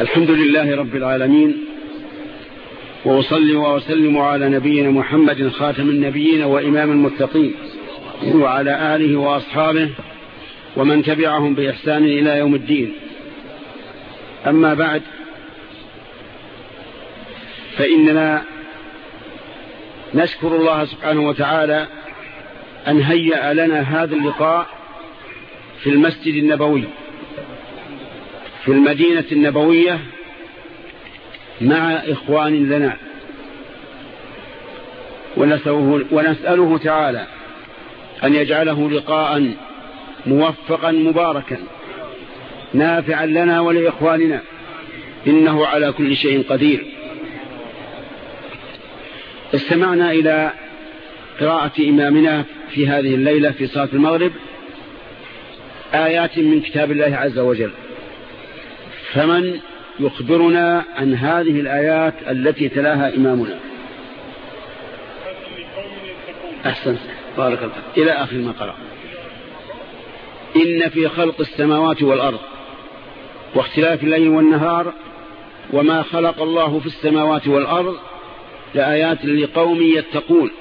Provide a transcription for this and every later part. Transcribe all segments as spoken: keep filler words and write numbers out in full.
الحمد لله رب العالمين، وأصلي وأسلم على نبينا محمد خاتم النبيين وإمام المتقين، وعلى آله وأصحابه ومن تبعهم بإحسان إلى يوم الدين. أما بعد، فإننا نشكر الله سبحانه وتعالى أن هيأ لنا هذا اللقاء في المسجد النبوي في المدينة النبوية مع إخوان لنا، ونسأله تعالى أن يجعله لقاء موفقا مباركا نافعا لنا ولإخواننا، إنه على كل شيء قدير. استمعنا إلى قراءة إمامنا في هذه الليلة في صلاة المغرب آيات من كتاب الله عز وجل، فمن يخبرنا عن هذه الآيات التي تلاها إمامنا؟ أحسن، بارك الله، إلى آخر ما قرأ. إن في خلق السماوات والأرض واختلاف الليل والنهار وما خلق الله في السماوات والأرض لآيات لقوم يتقون.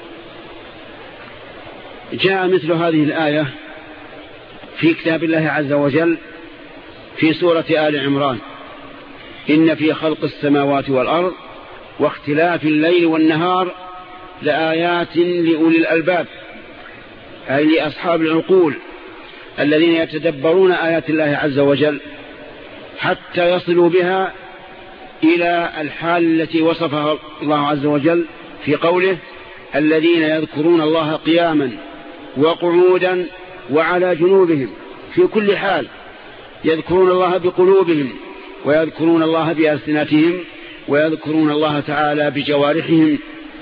جاء مثل هذه الآية في كتاب الله عز وجل في سورة آل عمران: إن في خلق السماوات والأرض واختلاف الليل والنهار لآيات لأولي الألباب، أي لأصحاب العقول الذين يتدبرون آيات الله عز وجل حتى يصلوا بها إلى الحال التي وصفها الله عز وجل في قوله: الذين يذكرون الله قياما وقعودا وعلى جنوبهم، في كل حال يذكرون الله بقلوبهم ويذكرون الله بألسنتهم ويذكرون الله تعالى بجوارحهم.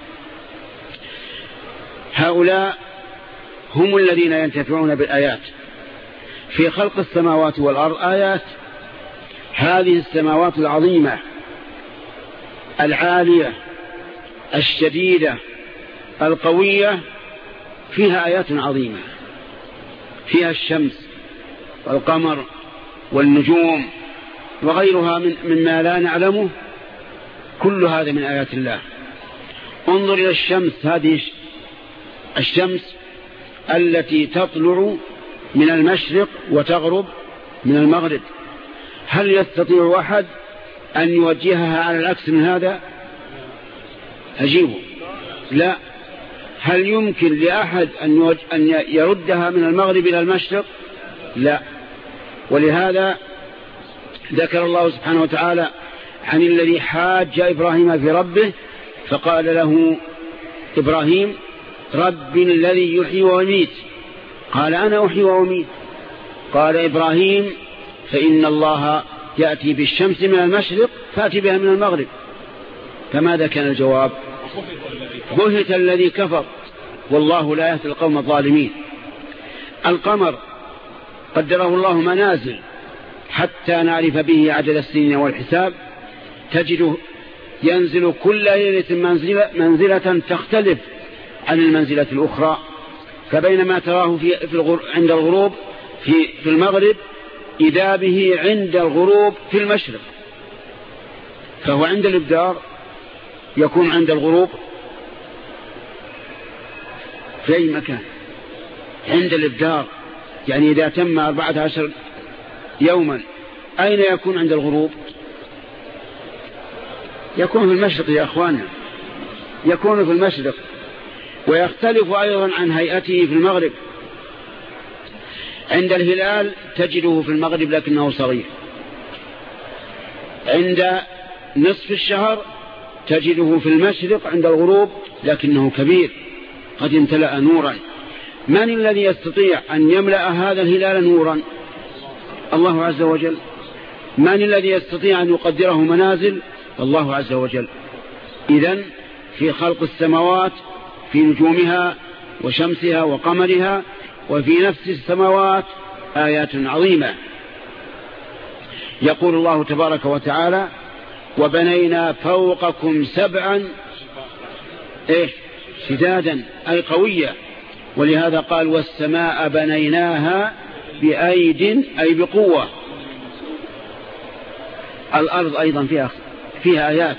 هؤلاء هم الذين ينتفعون بالآيات. في خلق السماوات والأرض آيات، هذه السماوات العظيمة العالية الشديدة القوية فيها آيات عظيمة، فيها الشمس والقمر والنجوم وغيرها من مما لا نعلمه، كل هذا من آيات الله. انظر إلى الشمس، هذه الشمس التي تطلع من المشرق وتغرب من المغرب، هل يستطيع أحد أن يوجهها على العكس من هذا؟ أجيبه، لا. هل يمكن لأحد أن يردها من المغرب إلى المشرق؟ لا. ولهذا ذكر الله سبحانه وتعالى عن الذي حاج إبراهيم في ربه فقال له إبراهيم: رب الذي يحيي ويميت. قال: أنا أحيي وأميت. قال إبراهيم: فإن الله يأتي بالشمس من المشرق فأتي بها من المغرب. فماذا كان الجواب؟ بهت الذي كفر والله لا يهدي القوم الظالمين. القمر قدره الله منازل حتى نعرف به عدد السنين والحساب، تجده ينزل كل ليلة منزلة, منزلة تختلف عن المنزلة الأخرى، فبينما تراه في, في الغر... عند الغروب في, في المغرب إذا به عند الغروب في المشرق، فهو عند الإبدار يكون عند الغروب في أي مكان. عند الإبدار يعني إذا تم أربعة عشر يوما أين يكون عند الغروب؟ يكون في المشرق يا أخوانا، يكون في المشرق. ويختلف أيضا عن هيئته في المغرب. عند الهلال تجده في المغرب لكنه صغير، عند نصف الشهر تجده في المشرق عند الغروب لكنه كبير قد امتلأ نورا. من الذي يستطيع أن يملأ هذا الهلال نورا؟ الله عز وجل. من الذي يستطيع أن يقدره منازل؟ الله عز وجل. إذن في خلق السماوات، في نجومها وشمسها وقمرها، وفي نفس السماوات آيات عظيمة. يقول الله تبارك وتعالى: وبنينا فوقكم سبعا إيه شدادا، أي قوية. ولهذا قال: والسماء بنيناها بأيد، أي بقوة. الأرض أيضا فيها, فيها آيات،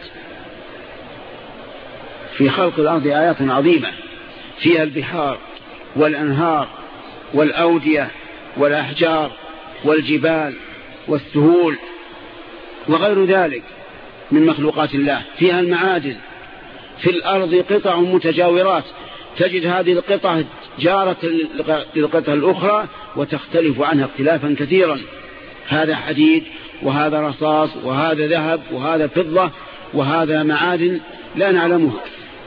في خلق الأرض آيات عظيمة، فيها البحار والأنهار والأودية والأحجار والجبال والسهول وغير ذلك من مخلوقات الله. فيها المعادن. في الأرض قطع متجاورات، تجد هذه القطع جارة للقطع الأخرى وتختلف عنها اختلافا كثيرا، هذا حديد وهذا رصاص وهذا ذهب وهذا فضة وهذا معادن لا نعلمها.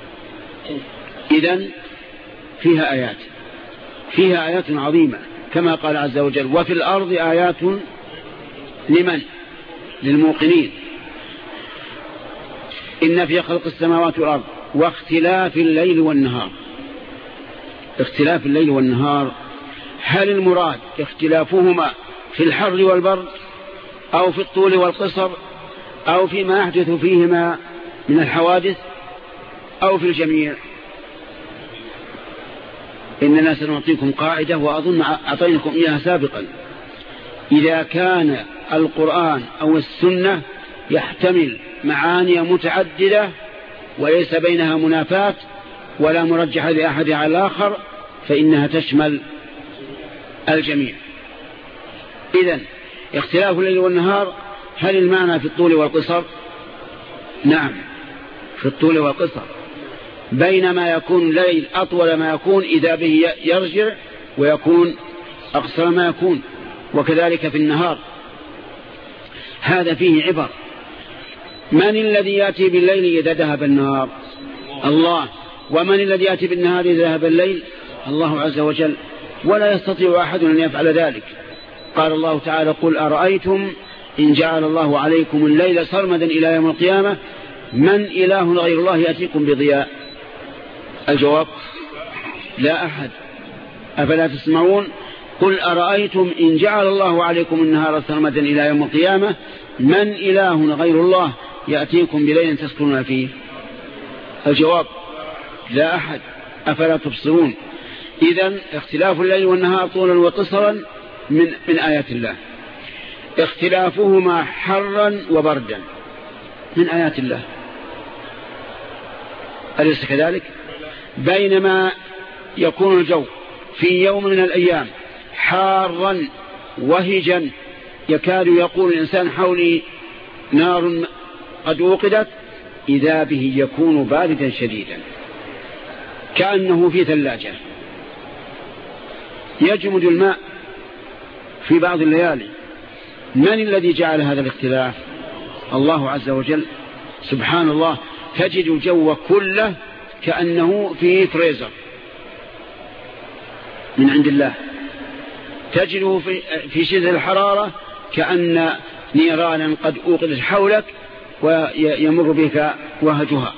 إذن فيها آيات، فيها آيات عظيمة كما قال عز وجل: وفي الأرض آيات لمن؟ للموقنين. إن في خلق السماوات والأرض واختلاف الليل والنهار. اختلاف الليل والنهار، هل المراد اختلافهما في الحر والبرد أو في الطول والقصر أو فيما يحدث فيهما من الحوادث أو في الجميع؟ إننا سنعطيكم قاعدة وأظن أعطيناكم إياها سابقا: إذا كان القرآن أو السنة يحتمل معاني متعددة وليس بينها منافات ولا مرجح لأحد على الآخر فإنها تشمل الجميع. إذن اختلاف الليل والنهار، هل المعنى في الطول والقصر؟ نعم، في الطول والقصر، بينما يكون الليل أطول ما يكون إذا به يرجع ويكون أقصر ما يكون، وكذلك في النهار. هذا فيه عبر. من الذي يأتي بالليل إذا ذهب النهار؟ الله. ومن الذي يأتي بالنهار إذا ذهب الليل؟ الله عز وجل. ولا يستطيع أحد أن يفعل ذلك. قال الله تعالى: قل أرأيتم إن جعل الله عليكم الليل سرمدا إلى يوم القيامة من إله غير الله يأتيكم بضياء؟ الجواب: لا أحد. أفلا تسمعون؟ قل أرأيتم إن جعل الله عليكم النهار سرمدا إلى يوم القيامة من إله غير الله يأتيكم بليل تسكنون فيه؟ الجواب: لا أحد. أفلا تبصرون؟ إذن اختلاف الليل والنهار طولا وقصرا من, من آيات الله. اختلافهما حرا وبردا من آيات الله، أليس كذلك؟ بينما يكون الجو في يوم من الأيام حارا وهجا يكاد يقول الإنسان حولي نار قد وقدت، إذا به يكون باردا شديدا كأنه في ثلاجة. يجمد الماء في بعض الليالي. من الذي جعل هذا الاختلاف؟ الله عز وجل. سبحان الله، تجد الجو كله كأنه في فريزر من عند الله، تجده في, في شدة الحرارة كأن نيرانا قد أوقدت حولك ويمر بك وهجها.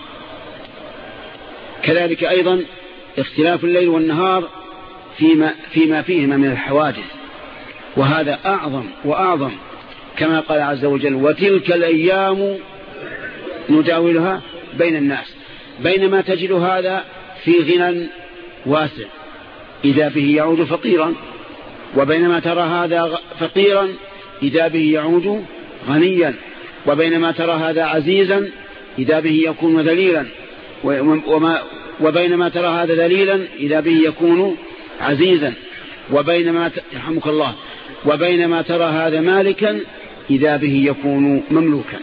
كذلك أيضا اختلاف الليل والنهار فيما, فيما فيهما من الحوادث، وهذا أعظم وأعظم كما قال عز وجل: وتلك الأيام نداولها بين الناس. بينما تجد هذا في غنى واسع إذا به يعود فقيرا، وبينما ترى هذا فقيرا إذا به يعود غنيا، وبينما ترى هذا عزيزا إذا به يكون ذليلا، وما وبينما ترى هذا ذليلا إذا به يكون عزيزا، وبينما يرحمك الله وبينما ترى هذا مالكا إذا به يكون مملوكا.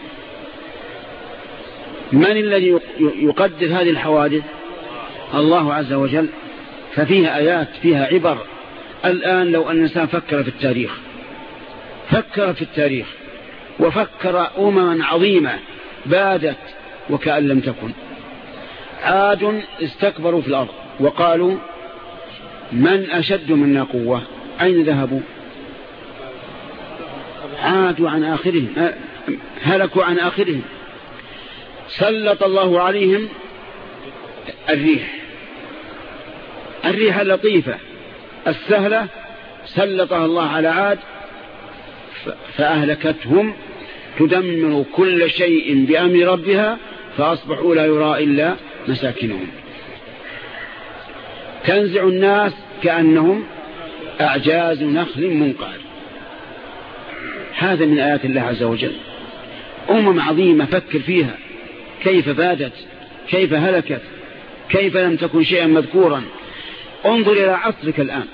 من الذي يقدر هذه الحوادث؟ الله عز وجل. ففيها آيات، فيها عبر. الآن لو أن الإنسان فكر في التاريخ، فكر في التاريخ وفكر أمما عظيمة بادت وكأن لم تكن. عاد استكبروا في الأرض وقالوا من أشد منا قوة، أين ذهبوا؟ عادوا عن آخرهم، هلكوا عن آخرهم. سلط الله عليهم الريح، الريح اللطيفة السهلة سلطها الله على عاد فأهلكتهم، تدمر كل شيء بأمر ربها فأصبحوا لا يرى إلا مساكنهم. تنزع الناس كأنهم أعجاز نخل منقعر. هذا من آيات الله عز وجل. أمم عظيمة فكر فيها، كيف فادت، كيف هلكت، كيف لم تكن شيئا مذكورا. انظر إلى عصرك الآن،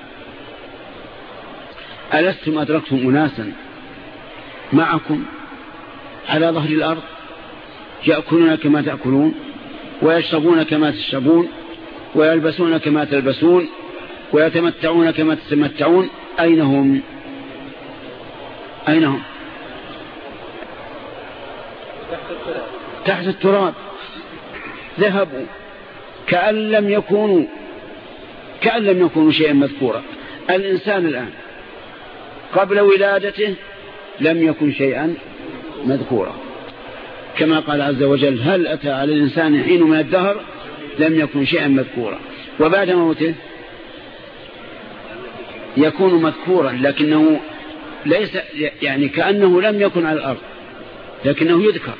ألستم أدركتم أناسا معكم على ظهر الأرض يأكلون كما تأكلون، ويشربون كما تشربون، ويلبسون كما تلبسون، ويتمتعون كما تتمتعون؟ أين هم؟ أين هم؟ تحت التراب، ذهبوا كأن لم يكونوا كأن لم يكونوا شيئا مذكورا. الإنسان الآن قبل ولادته لم يكن شيئا مذكورا، كما قال عز وجل: هل أتى على الإنسان حين من الدهر لم يكن شيئا مذكورا. وبعد موته يكون مذكورا، لكنه ليس يعني كأنه لم يكن على الأرض، لكنه يذكر.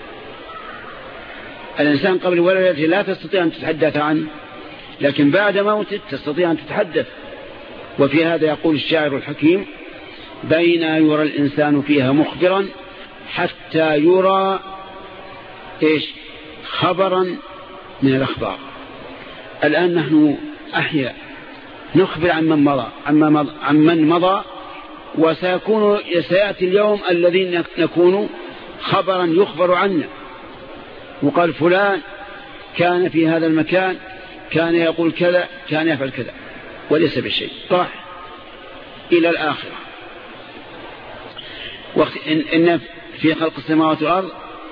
الإنسان قبل ولادته لا تستطيع أن تتحدث عنه، لكن بعد موته تستطيع أن تتحدث. وفي هذا يقول الشاعر الحكيم: بين يرى الإنسان فيها مخبرا حتى يرى إيش خبرا من الأخبار. الآن نحن أحياء نخبر عن من مضى عن من مضى، وسيكون سيأتي اليوم الذين نكون خبرا يخبر عنا، وقال فلان كان في هذا المكان، كان يقول كذا، كان يفعل كذا، وليس بشيء، راح إلى الآخرة. إن, إن في خلق السماوات والأرض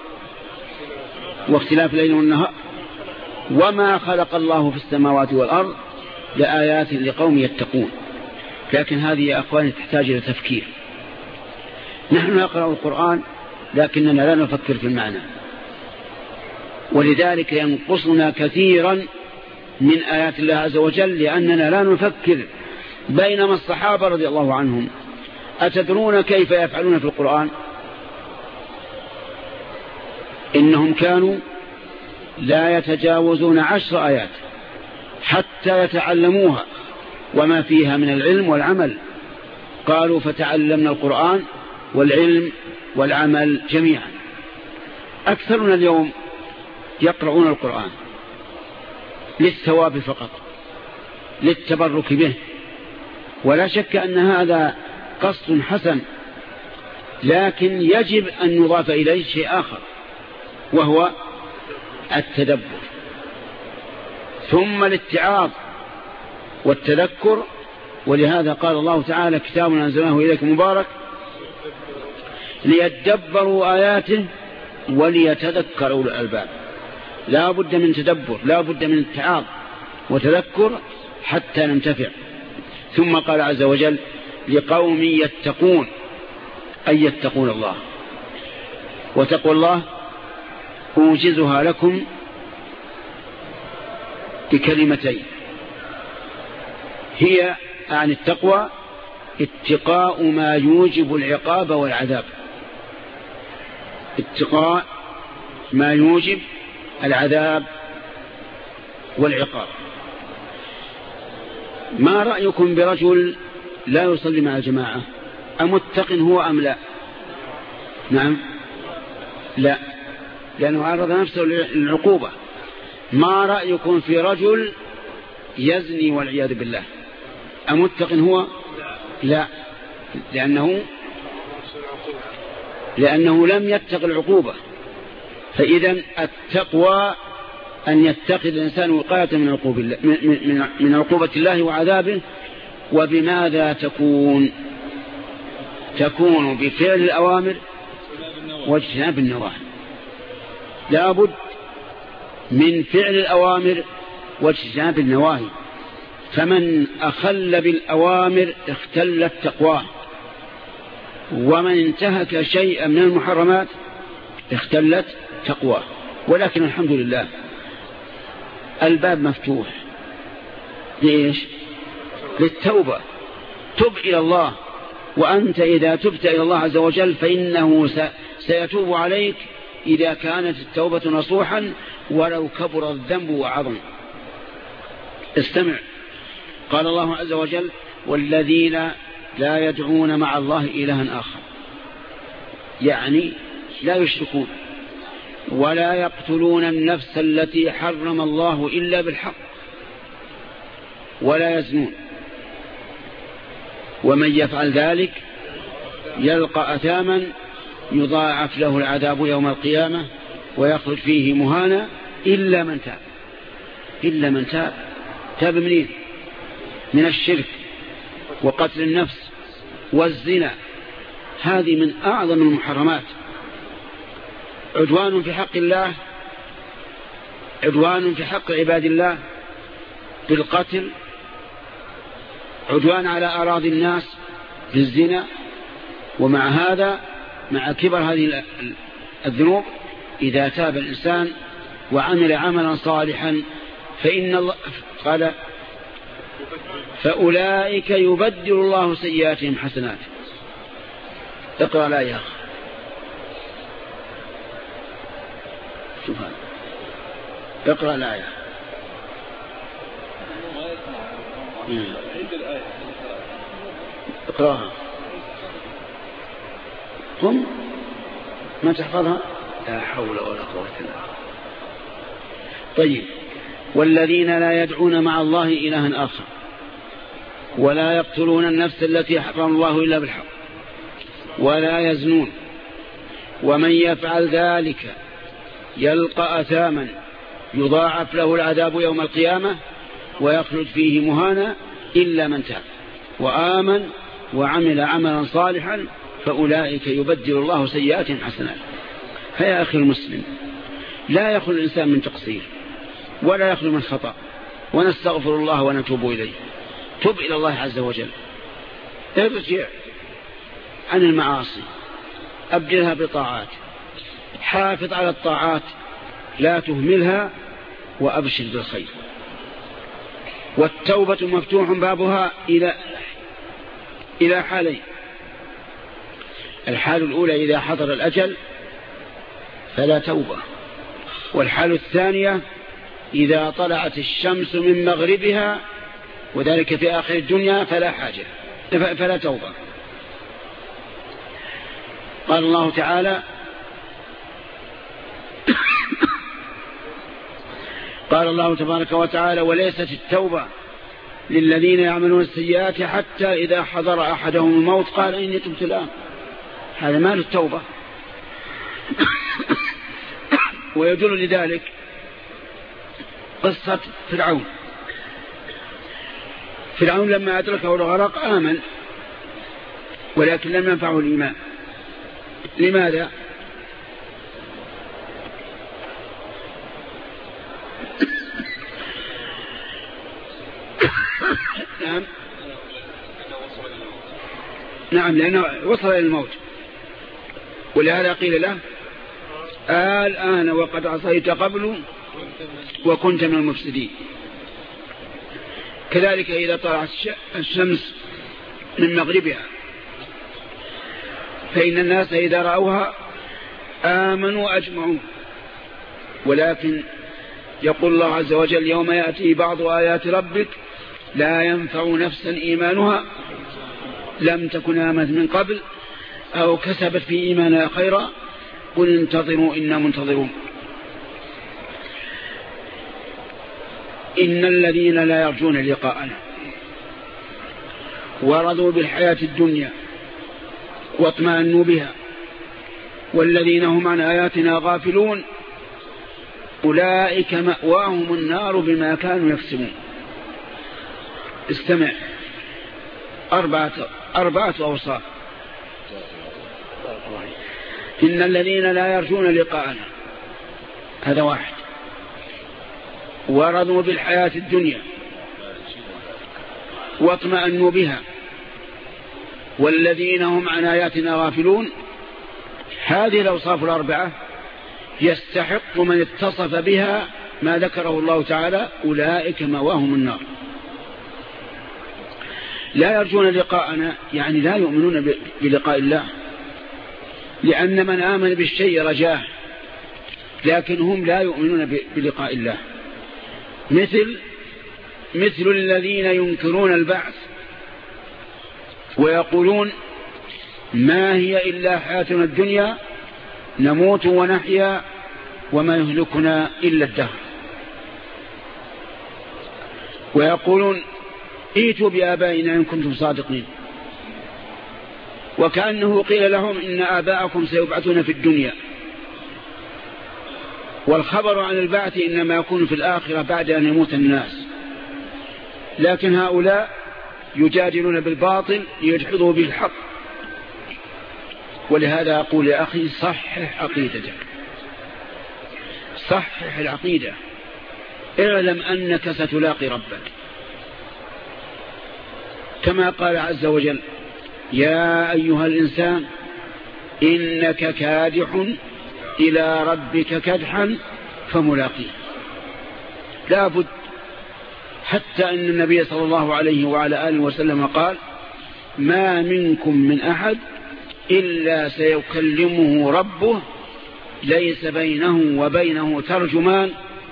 واختلاف الليل والنهار وما خلق الله في السماوات والأرض لآيات لقوم يتقون. لكن هذه يا أخواني تحتاج إلى تفكير. نحن نقرأ القرآن لكننا لا نفكر في المعنى، ولذلك ينقصنا كثيرا من آيات الله عز وجل لأننا لا نفكر. بينما الصحابة رضي الله عنهم أتدرون كيف يفعلون في القرآن؟ إنهم كانوا لا يتجاوزون عشر آيات حتى يتعلموها وما فيها من العلم والعمل. قالوا: فتعلمنا القرآن والعلم والعمل جميعا. أكثرنا اليوم يقرؤون القرآن للثواب فقط، للتبرك به، ولا شك أن هذا قصد حسن، لكن يجب أن يضاف إليه شيء آخر وهو التدبر، ثم الاتعاظ والتذكر. ولهذا قال الله تعالى: كتاب أنزلناه إليك مبارك ليدبروا آياته وليتذكر أولو الألباب. لا بد من تدبر، لا بد من اتعاظ وتذكر حتى ننتفع. ثم قال عز وجل: لقوم يتقون، أي يتقون الله. وتقوى الله أوجزها لكم بكلمتين، هي عن التقوى اتقاء ما يوجب العقاب والعذاب. اتقاء ما يوجب العذاب والعقاب. ما رأيكم برجل لا يصلي مع الجماعة؟ أمتق هو أم لا؟ نعم، لا، لأنه عرض نفسه للعقوبة. ما رأيكم في رجل يزني والعياذ بالله؟ أمتق هو؟ لا، لأنه لأنه لم يتق العقوبة. فإذا التقوى أن يتقي الإنسان وقاية من عقوبة الله، من, من عقوبة الله وعذابه. وبماذا تكون؟ تكون بفعل الأوامر واجتناب النواهي. لا بد من فعل الأوامر واجتناب النواهي. فمن أخل بالأوامر اختلت تقواه، ومن انتهك شيئا من المحرمات اختلت تقواه. ولكن الحمد لله الباب مفتوح. ليش؟ للتوبة. تب إلى الله، وأنت إذا تبت إلى الله عز وجل فإنه سيتوب عليك إذا كانت التوبة نصوحا ولو كبر الذنب وعظم. استمع، قال الله عز وجل: والذين لا يدعون مع الله إلها آخر، يعني لا يشركون ولا يقتلون النفس التي حرم الله إلا بالحق ولا يزنون ومن يفعل ذلك يلقى أثاما يضاعف له العذاب يوم القيامة ويخرج فيه مهانا إلا من تاب إلا من تاب تاب منين؟ من الشرك وقتل النفس والزنا، هذه من أعظم المحرمات. عدوان في حق الله، عدوان في حق عباد الله بالقتل، عدوان على أراضي الناس بالزنا. ومع هذا مع كبر هذه الذنوب إذا تاب الإنسان وعمل عملا صالحا فإن الله قال فأولئك يبدل الله سيئاتهم حسنات. اقرأ لا يا أخي. شوف هذا اقرأ لا يا اقرأها قم ما تحفظها لا حول ولا قوة إلا بالله. طيب والذين لا يدعون مع الله إلها آخر ولا يقتلون النفس التي حرم الله إلا بالحق ولا يزنون ومن يفعل ذلك يلقى أثاما يضاعف له العذاب يوم القيامة ويخلد فيه مهانا إلا من تاب وآمن وعمل عملا صالحا فأولئك يبدل الله سيئاتهم حسنات. فيا أخي المسلم لا يخلو الإنسان من تقصير ولا يخلو من خطأ، ونستغفر الله ونتوب إليه. تب إلى الله عز وجل، ارجع عن المعاصي، أبدلها بطاعات، حافظ على الطاعات لا تهملها، وأبشر بالخير. والتوبة مفتوح بابها إلى إلى حالين: الحال الأولى إذا حضر الأجل فلا توبة، والحال الثانية إذا طلعت الشمس من مغربها وذلك في آخر الدنيا فلا حاجة فلا توبة. قال الله تعالى قال الله تبارك وتعالى: وليست التوبة للذين يعملون السيئات حتى إذا حضر أحدهم الموت قال إني تبت الآن. هذا مال التوبة. ويدل لذلك قصة فرعون. فرعون لما أدركه الغرق آمن ولكن لم ينفعه الإيمان. لماذا؟ نعم نعم لأنه وصل إلى الموت، ولهذا قيل له: الآن وقد عصيت قبل وكنت من المفسدين. كذلك إذا طلعت الشمس من مغربها فإن الناس إذا رأوها آمنوا أجمعون، ولكن يقول الله عز وجل: يوم يأتي بعض آيات ربك لا ينفع نفسا إيمانها لم تكن آمنت من قبل أو كسبت في إيمانها خيرا قل انتظروا إنا منتظرون. إن الذين لا يرجون لقاءنا ورضوا بالحياة الدنيا واطمأنوا بها والذين هم عن آياتنا غافلون أولئك مأواهم النار بما كانوا يكسبون. استمع: أربعة, أربعة أوصاف. إن الذين لا يرجون لقاءنا، هذا واحد. ورضوا بالحياة الدنيا واطمأنوا بها والذين هم عن آياتنا غافلون. هذه الأوصاف الأربعة يستحق من اتصف بها ما ذكره الله تعالى: أولئك مأواهم النار. لا يرجون لقاءنا يعني لا يؤمنون بلقاء الله، لأن من آمن بالشيء رجاه، لكن هم لا يؤمنون بلقاء الله. مثل مثل الذين ينكرون البعث ويقولون: ما هي إلا حياتنا الدنيا نموت ونحيا وما يهلكنا إلا الدهر. ويقولون ائتوا بآبائنا إن كنتم صادقين، وكأنه قيل لهم إن آباءكم سيبعثون في الدنيا، والخبر عن البعث إنما يكون في الآخرة بعد أن يموت الناس. لكن هؤلاء يجادلون بالباطل ليجحظوا بالحق. ولهذا أقول يا أخي صحح عقيدتك، صحح العقيدة، اعلم أنك ستلاقي ربك كما قال عز وجل: يا أيها الإنسان إنك كادح إلى ربك كدحا فملاقيه. لا بد، حتى أن النبي صلى الله عليه وعلى آله وسلم قال: ما منكم من أحد إلا سيكلمه ربه ليس بينه وبينه ترجمان،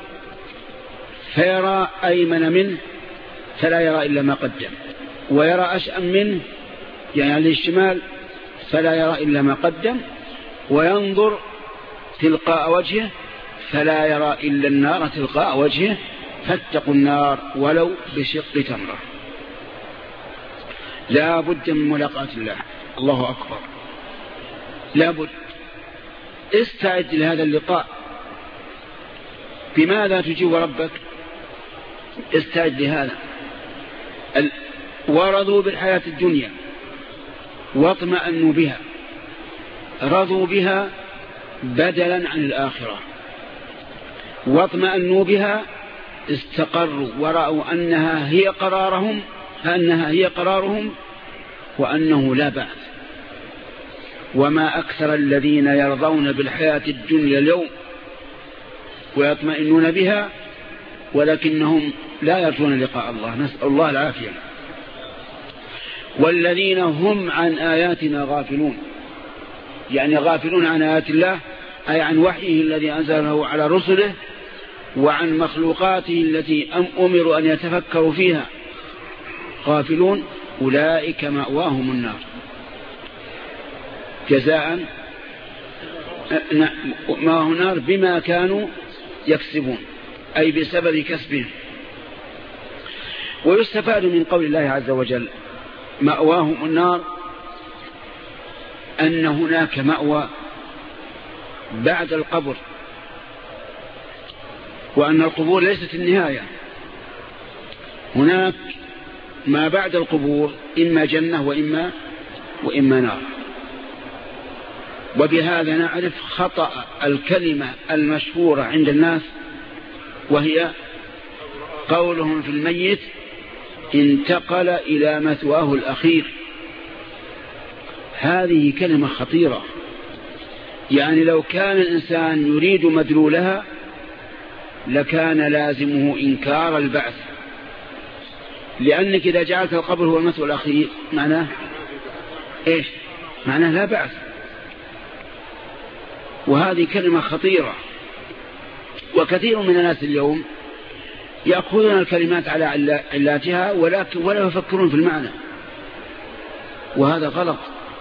فيرى أيمن منه فلا يرى إلا ما قدم، ويرى أشأم منه يعني على الشمال فلا يرى إلا ما قدم، وينظر تلقاء وجهه فلا يرى إلا النار تلقاء وجهه، فاتقوا النار ولو بشق تمرة. لا بد من ملاقاة الله. الله أكبر، لا بد. استعد لهذا اللقاء. بماذا تجيب ربك؟ استعد لهذا. ورضوا بالحياة الدنيا واطمأنوا بها، رضوا بها بدلا عن الآخرة، واطمأنوا بها، استقروا ورأوا أنها هي قرارهم أنها هي قرارهم وأنه لا بعث. وما أكثر الذين يرضون بالحياة الدنيا اليوم ويطمئنون بها ولكنهم لا يرجون لقاء الله، نسأل الله العافية. والذين هم عن آياتنا غافلون، يعني غافلون عن آيات الله، أي عن وحيه الذي أنزله على رسله وعن مخلوقاته التي أمروا أن يتفكروا فيها، غافلون. أولئك مأواهم النار جزاء مأواهم النار بما كانوا يكسبون، أي بسبب كسبهم. ويستفاد من قول الله عز وجل مأواهم النار أن هناك مأوى بعد القبر، وأن القبور ليست النهاية، هناك ما بعد القبور إما جنة وإما, وإما نار. وبهذا نعرف خطأ الكلمة المشهورة عند الناس، وهي قولهم في الميت انتقل إلى مثواه الأخير. هذه كلمة خطيرة، يعني لو كان الإنسان يريد مدلولها لكان لازمه إنكار البعث، لأنك إذا جعلت القبر هو المثوى الأخير معناه إيش؟ معناه لا بعث. وهذه كلمة خطيرة. وكثير من الناس اليوم يأخذون الكلمات على علاتها ولكن ولا يفكرون في المعنى، وهذا غلط.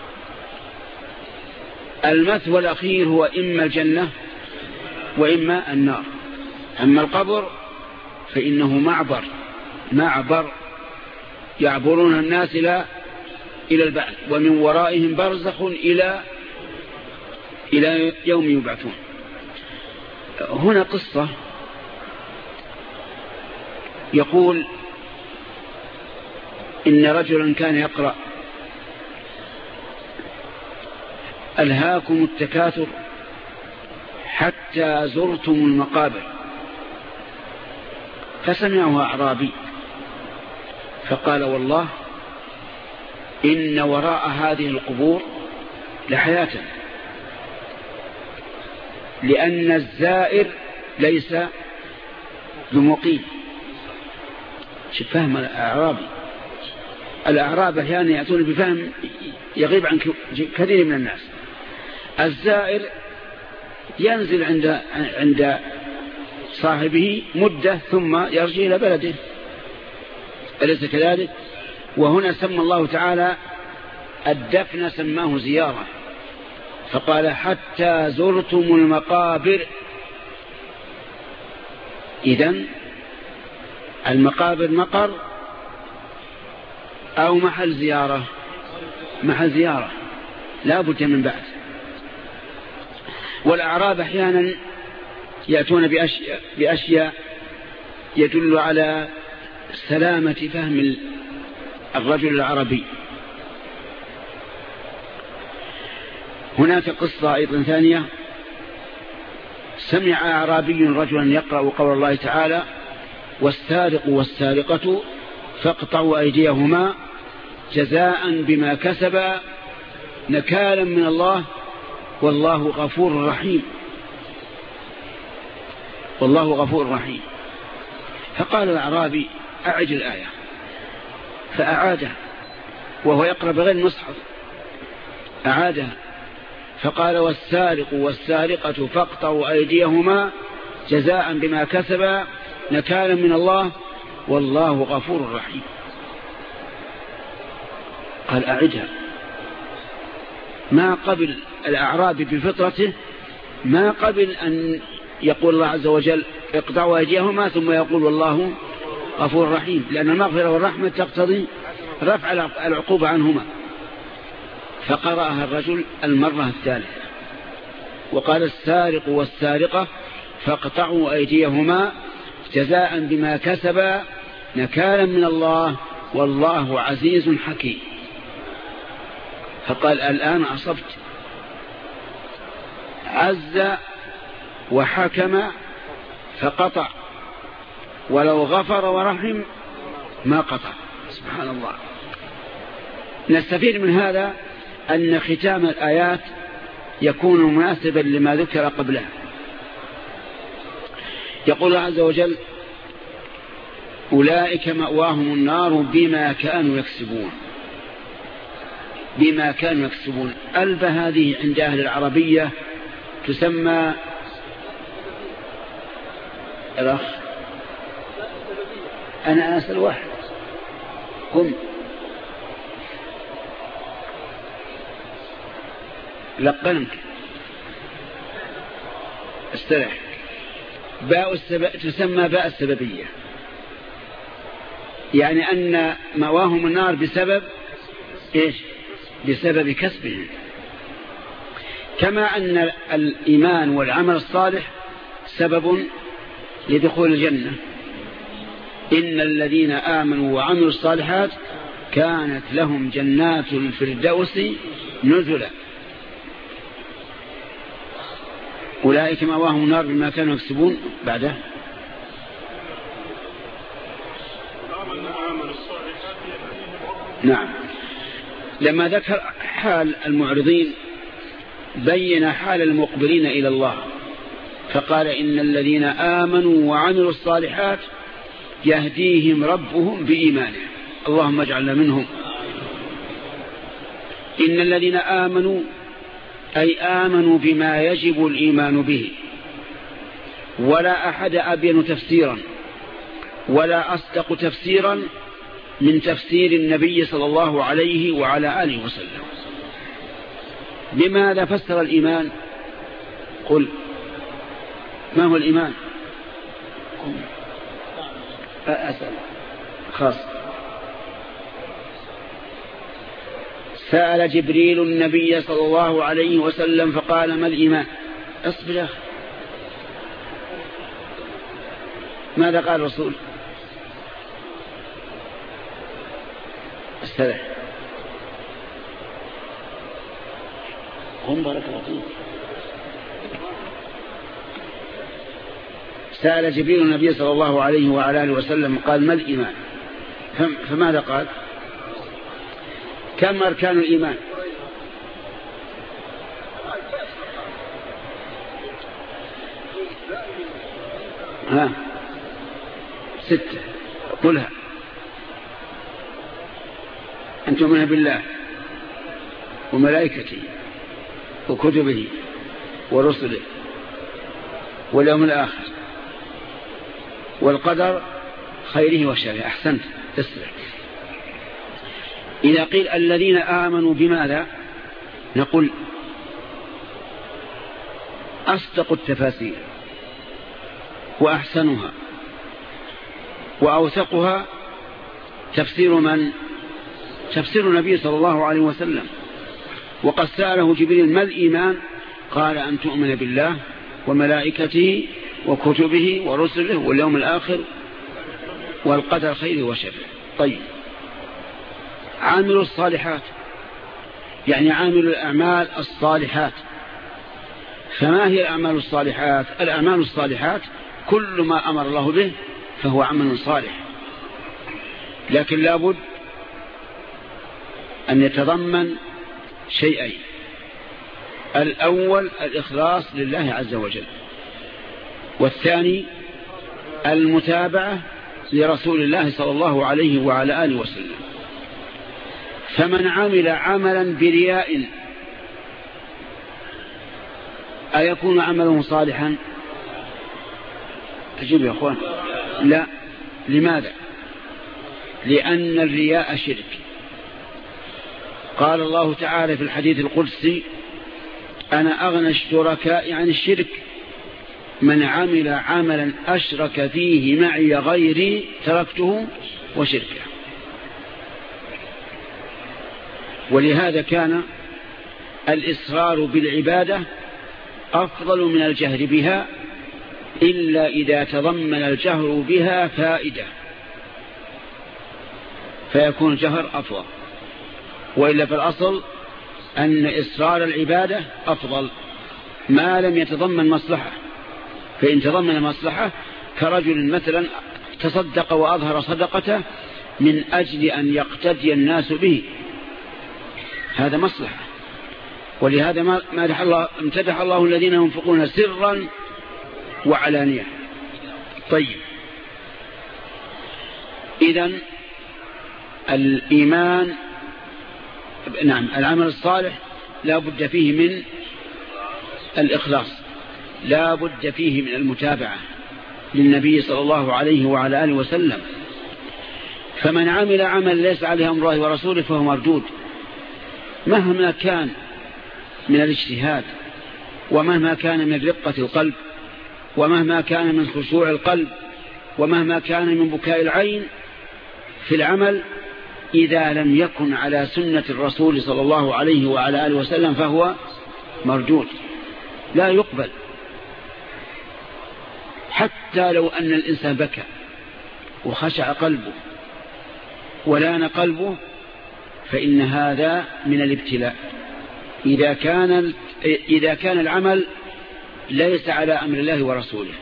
المثوى الأخير هو إما الجنة وإما النار. أما القبر فإنه معبر معبر يعبرون الناس إلى إلى البعث، ومن ورائهم برزخ إلى إلى يوم يبعثون. هنا قصة يقول إن رجلا كان يقرأ ألهاكم التكاثر حتى زرتم المقابر، فسمعه أعرابي فقال والله إن وراء هذه القبور لحياة، لأن الزائر ليس بمقيم. فهم الأعرابي، الأعراب أحيانا يأتون بفهم يغيب عن كثير من الناس. الزائر ينزل عند عند صاحبه مدة ثم يرجع إلى بلده، أليس كذلك؟ وهنا سمى الله تعالى الدفن سماه زيارة، فقال حتى زرتم المقابر. إذن المقابر مقر أو محل زيارة؟ محل زيارة لا بد من بعث. والأعراب أحيانا يأتون بأشياء, بأشياء يدل على سلامة فهم الرجل العربي. هناك قصة أيضا ثانية. سمع أعرابي رجلا يقرأ قول الله تعالى: والسارق والسارقة فاقطعوا أيديهما جزاء بما كسبا نكالا من الله والله غفور رحيم. والله غفور رحيم. فقال الأعرابي: أعد الآية. فأعادها وهو يقرأ بغير المصحف، أعادها فقال: والسارق والسارقة فاقطعوا أيديهما جزاء بما كسبا نكالا من الله والله غفور رحيم. قال: أعدها. ما قبل الأعرابي بفطرته ما قبل أن يقول الله عز وجل اقطعوا أيديهما ثم يقول والله غفور رحيم، لأن المغفرة والرحمة تقتضي رفع العقوبة عنهما. فقرأها الرجل المرة الثالثة وقال: السارق والسارقة فاقطعوا أيديهما جزاء بما كسبا نكالا من الله والله عزيز حكيم. فقال: الآن أصبت. عز وحكم فقطع، ولو غفر ورحم ما قطع. سبحان الله. نستفيد من هذا أن ختام الآيات يكون مناسبا لما ذكر قبلها. يقول الله عز وجل: أولئك مأواهم النار بما كانوا يكسبون. بما كانوا يكسبون. ألب هذه عند أهل العربية تسمى الأخ أنا أسأل واحد قم لقنك استرح. باء السبب تسمى باء السببية، يعني أن مأواهم النار بسبب إيش؟ بسبب كسبهم. كما أن الإيمان والعمل الصالح سبب لدخول الجنة. إن الذين آمنوا وعملوا الصالحات كانت لهم جنات الفردوس نزلا. أولئك مأواهم النار بما كانوا يكسبون. بعده نعم. لما ذكر حال المعرضين بين حال المقبلين إلى الله فقال: إن الذين آمنوا وعملوا الصالحات يهديهم ربهم بإيمانه. اللهم اجعلنا منهم. إن الذين آمنوا أي آمنوا بما يجب الإيمان به. ولا أحد أبين تفسيرا ولا أصدق تفسيرا من تفسير النبي صلى الله عليه وعلى آله وسلم. بماذا فسر الإيمان؟ قل ما هو الإيمان؟ أسأل خاص. سأل جبريل النبي صلى الله عليه وسلم فقال: ما الإيمان؟ اصبر يا أخي. ماذا قال الرسول؟ استرح. قم بارك الله فيك. سأل جبريل النبي صلى الله عليه وعلى آله وسلم قال: ما الإيمان؟ فماذا قال؟ كم أركان الإيمان؟ ها ستة. قلها. أن تؤمن بالله وملائكته وكتبه ورسله واليوم الآخر والقدر خيره وشره. أحسنت. تسرع. إذا قيل الذين آمنوا بماذا؟ نقول أصدق التفاسير وأحسنها وأوثقها تفسير من؟ تفسير النبي صلى الله عليه وسلم. وقد سأله جبريل ما الإيمان؟ قال أن تؤمن بالله وملائكته وكتبه ورسله واليوم الآخر والقدر خير وشر. طيب، عامل الصالحات يعني عامل الأعمال الصالحات. فما هي الأعمال الصالحات؟ الأعمال الصالحات كل ما أمر الله به فهو عمل صالح، لكن لابد أن يتضمن شيئين: الأول الإخلاص لله عز وجل، والثاني المتابعة لرسول الله صلى الله عليه وعلى آله وسلم. فمن عمل عملا برياء أيكون عمله صالحا؟ أجيب يا أخوان. لا. لماذا؟ لأن الرياء شرك. قال الله تعالى في الحديث القدسي: أنا أغنى الشركاء عن الشرك، من عمل عملا أشرك فيه معي غيري تركته وشركه. ولهذا كان الإصرار بالعبادة أفضل من الجهر بها، إلا إذا تضمن الجهر بها فائدة فيكون الجهر أفضل، وإلا في الأصل أن إصرار العبادة أفضل ما لم يتضمن مصلحة. فإن تضمن مصلحة كرجل مثلا تصدق وأظهر صدقته من أجل أن يقتدي الناس به، هذا مصلحة. ولهذا ما مدح الله امتدح الله الذين ينفقون سرا وعلانية. طيب، إذن الإيمان نعم العمل الصالح لا بد فيه من الإخلاص، لا بد فيه من المتابعة للنبي صلى الله عليه وعلى آله وسلم. فمن عمل عمل ليس عليه أمر الله ورسوله فهو مردود، مهما كان من الاجتهاد، ومهما كان من رقة القلب، ومهما كان من خشوع القلب، ومهما كان من بكاء العين في العمل، إذا لم يكن على سنة الرسول صلى الله عليه وعلى آله وسلم فهو مردود لا يقبل. حتى لو أن الإنسان بكى وخشع قلبه ولان قلبه فإن هذا من الابتلاء، إذا كان إذا كان العمل ليس على أمر الله ورسوله.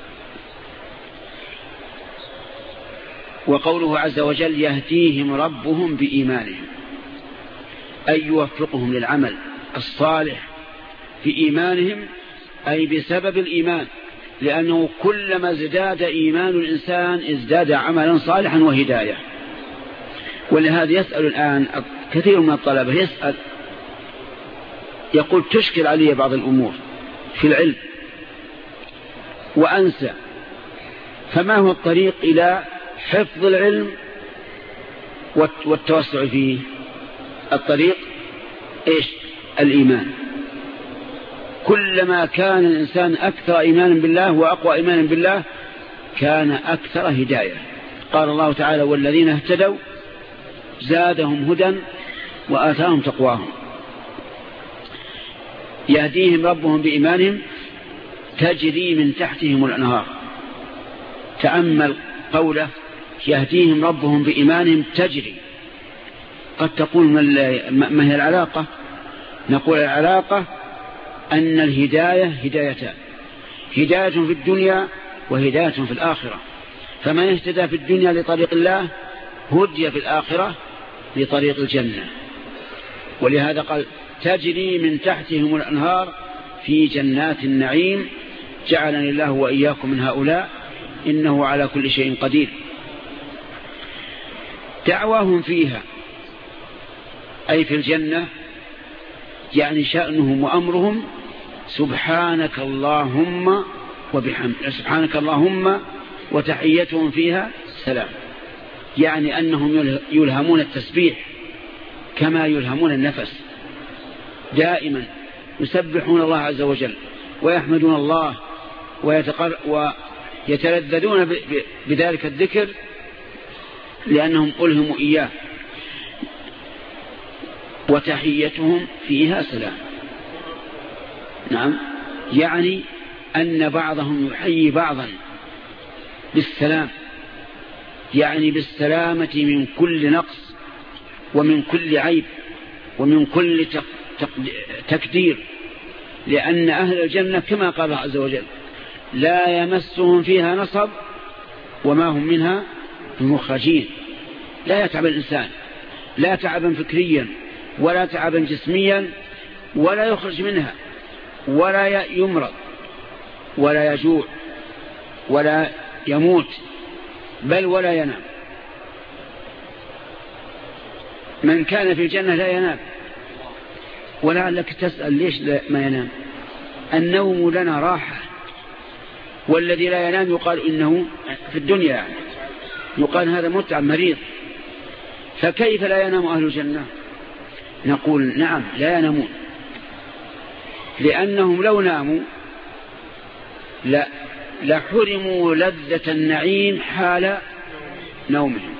وقوله عز وجل: يهديهم ربهم بإيمانهم، أي يوفقهم للعمل الصالح في إيمانهم، أي بسبب الإيمان، لأنه كلما ازداد إيمان الإنسان ازداد عملا صالحا وهداية. ولهذا يسأل الآن كثير من الطلبة، يسأل يقول: تشكل علي بعض الأمور في العلم وأنسى، فما هو الطريق إلى حفظ العلم والتوسع فيه؟ الطريق إيش؟ الإيمان. كلما كان الإنسان أكثر إيمانا بالله وأقوى إيمانا بالله كان أكثر هداية. قال الله تعالى: والذين اهتدوا زادهم هدى وآتاهم تقواهم. يهديهم ربهم بإيمانهم تجري من تحتهم الأنهار. تأمل قوله: يهديهم ربهم بإيمانهم تجري. قد تقول ما هي العلاقة؟ نقول العلاقة أن الهداية هدايتان: هداية في الدنيا وهداية في الآخرة. فمن اهتدى في الدنيا لطريق الله هدي في الآخرة لطريق الجنة. ولهذا قال: تجري من تحتهم الأنهار في جنات النعيم، جعلني الله وإياكم من هؤلاء إنه على كل شيء قدير. دعواهم فيها أي في الجنة، يعني شأنهم وأمرهم سبحانك اللهم وبحمدك، سبحانك اللهم وتحيتهم فيها سلام، يعني أنهم يلهمون التسبيح كما يلهمون النفس، دائما يسبحون الله عز وجل ويحمدون الله ويتلذذون بذلك الذكر لأنهم ألهموا إياه. وتحيتهم فيها سلام. نعم، يعني أن بعضهم يحيي بعضا بالسلام، يعني بالسلامة من كل نقص ومن كل عيب ومن كل تقدير، لأن أهل الجنة كما قال الله عز وجل لا يمسهم فيها نصب وما هم منها بمخرجين. لا يتعب الإنسان لا تعبا فكريا ولا تعبا جسميا، ولا يخرج منها، ولا يمرض ولا يجوع ولا يموت، بل ولا ينام. من كان في الجنة لا ينام. ولعلك تسأل ليش ما ينام؟ النوم لنا راحة، والذي لا ينام يقال إنه في الدنيا يعني يقال هذا متعب مريض. فكيف لا ينام أهل الجنة؟ نقول نعم لا ينامون، لأنهم لو ناموا لا لحرموا لذة النعيم حال نومهم.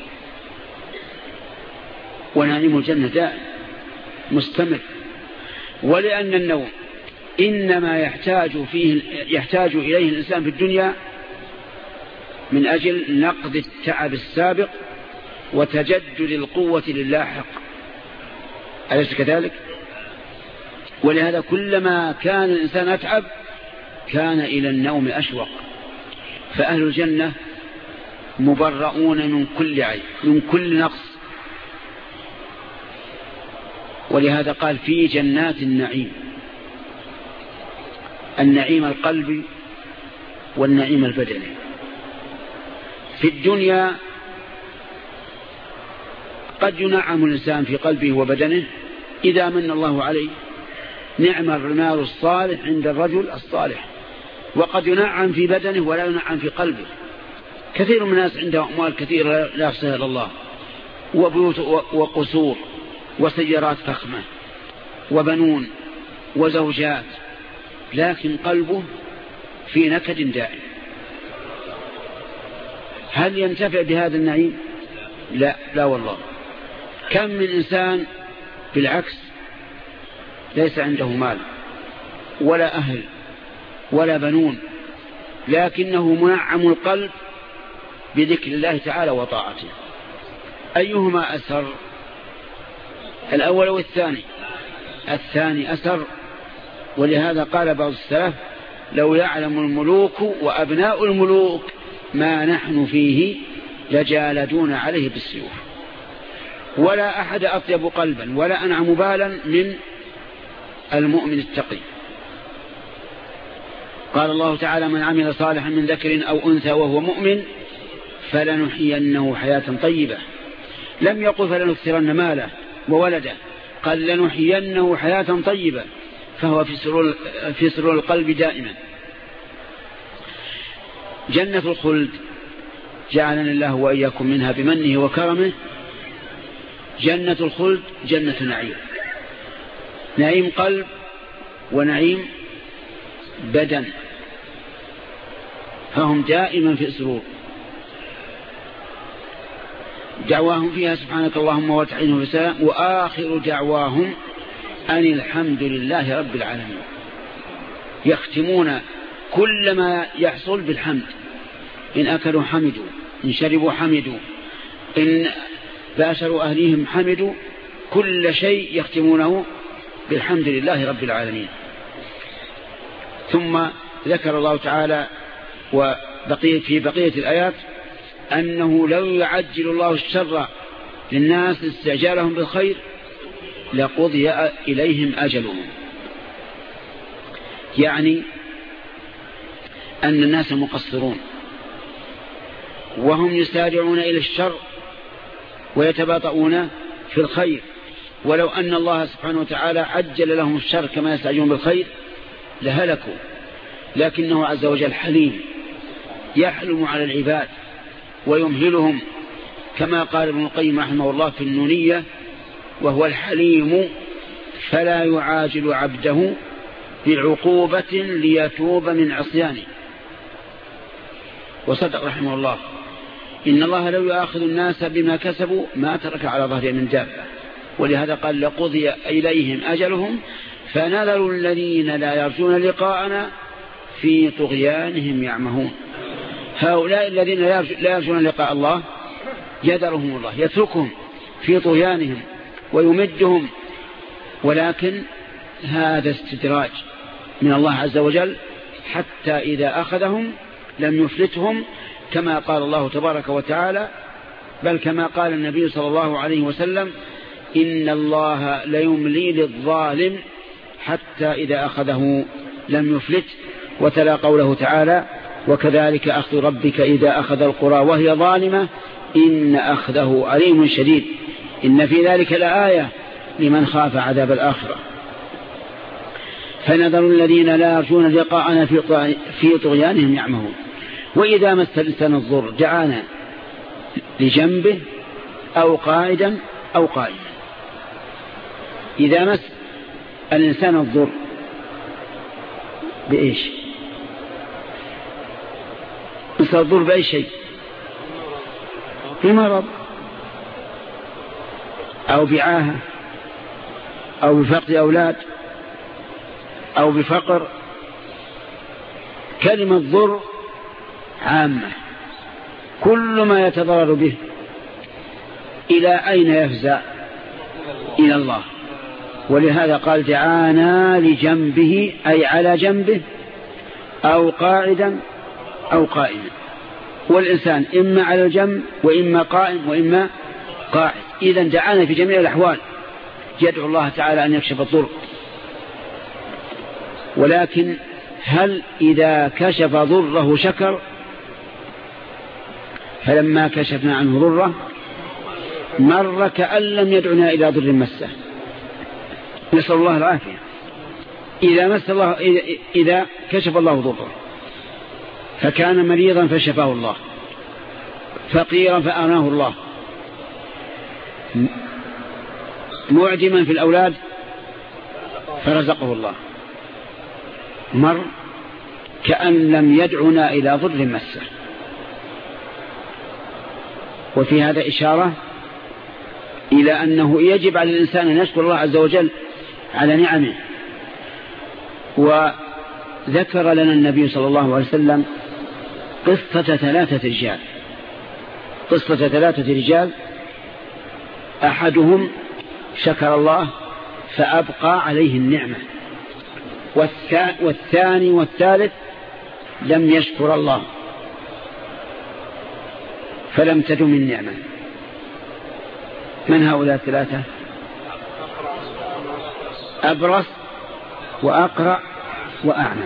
ونعيم الجنة دائم مستمر. ولأن النوم إنما يحتاج فيه يحتاج إليه الإنسان في الدنيا من أجل نقض التعب السابق وتجدد القوة للاحق، أليس كذلك؟ ولهذا كلما كان الإنسان أتعب كان إلى النوم أشوق. فأهل الجنة مبرؤون من كل عيب من كل نقص. ولهذا قال في جنات النعيم، النعيم القلبي والنعيم البدني. في الدنيا قد ينعم الإنسان في قلبه وبدنه إذا من الله عليه، نعم الرمال الصالح عند الرجل الصالح. وقد ينعم في بدنه ولا ينعم في قلبه. كثير من الناس عنده أموال كثيرة لا يحصيها إلا الله، وبيوت وقصور وسيارات فخمة وبنون وزوجات، لكن قلبه في نكد دائم. هل ينتفع بهذا النعيم؟ لا لا والله. كم من إنسان بالعكس ليس عنده مال ولا أهل ولا بنون، لكنه منعم القلب بذكر الله تعالى وطاعته. أيهما أسر؟ الأول والثاني؟ الثاني أسر. ولهذا قال بعض السلف لو يعلم الملوك وأبناء الملوك ما نحن فيه لجالدون عليه بالسيوف. ولا أحد أطيب قلبا ولا أنعم بالا من المؤمن التقي. قال الله تعالى من عمل صالحا من ذكر أو أنثى وهو مؤمن فلنحيينه حياة طيبة. لم يقل فلنكثرن ماله وولده، قال لنحيينه حياة طيبة، فهو في سرور, في سرور القلب دائما. جنة الخلد جعلنا الله وإياكم منها بمنه وكرمه. جنة الخلد جنة نعيم، نعيم قلب ونعيم بدن، فهم دائما في سرور. دعواهم فيها سبحانك اللهم وتعينهم بسلام، وآخر دعواهم أن الحمد لله رب العالمين. يختمون كل ما يحصل بالحمد. إن أكلوا حمدوا، إن شربوا حمدوا، إن باشروا أهليهم حمدوا، كل شيء يختمونه بالحمد لله رب العالمين. ثم ذكر الله تعالى وبقية في بقية الآيات أنه لو يعجل الله الشر للناس استعجالهم بالخير لقضي إليهم أجلهم. يعني أن الناس مقصرون وهم يسارعون إلى الشر ويتباطؤون في الخير، ولو أن الله سبحانه وتعالى عجل لهم الشر كما يستعجلون بالخير لهلكوا. لكنه عز وجل حليم يحلم على العباد ويمهلهم، كما قال ابن القيم رحمه الله في النونية: وهو الحليم فلا يعاجل عبده بعقوبة ليتوب من عصيانه. وصدق رحمه الله: إن الله لو يأخذ الناس بما كسبوا ما ترك على ظهر من دابة. ولهذا قال: لقضي إليهم أجلهم فنذر الذين لا يرجون لقاءنا في طغيانهم يعمهون. هؤلاء الذين لا يرجون لقاء الله يذرهم الله، يتركهم في طغيانهم ويمدهم، ولكن هذا استدراج من الله عز وجل حتى إذا أخذهم لم يفلتهم، كما قال الله تبارك وتعالى، بل كما قال النبي صلى الله عليه وسلم: إن الله ليملي للظالم حتى إذا أخذه لم يفلت. وتلا قوله تعالى: وكذلك أخذ ربك إذا أخذ القرى وهي ظالمة إن أخذه عليم شديد إن في ذلك لآية لمن خاف عذاب الآخرة. فنذر الذين لا يرجون لقاءنا في طغيانهم يعمهون. وإذا مس الإنسان الضر دعانا لجنبه أو قاعدا أو قائما. إذا مس الإنسان الضر بإيش؟ مس الضر بأي شيء؟ بمرض أو بعاهة أو بفقد أولاد أو بفقر. كلمة ضر عامة، كل ما يتضرر به. إلى أين يفزع؟ إلى الله. ولهذا قال: دعانا لجنبه، أي على جنبه، أو قاعدا أو قائما. والإنسان إما على الجنب وإما قائم وإما قاعد. إذن دعانا في جميع الأحوال، يدعو الله تعالى أن يكشف الضر. ولكن هل إذا كشف ضره شكر؟ فلما كشفنا عنه ضره مر كأن لم يدعنا إلى ضر مسه، نسأل الله العافية. إذا مس الله إذا كشف الله ضره فكان مريضا فشفاه الله، فقيرا فأغناه الله، معدما في الأولاد فرزقه الله، مر كأن لم يدعنا إلى ضر مسه. وفي هذا إشارة إلى أنه يجب على الإنسان أن يشكر الله عز وجل على نعمه. وذكر لنا النبي صلى الله عليه وسلم قصة ثلاثة رجال قصة ثلاثة رجال أحدهم شكر الله فأبقى عليه النعمة، والثاني والثالث لم يشكر الله فلم تدم النعمة. من هؤلاء الثلاثة؟ أبرص وأقرع وأعمى،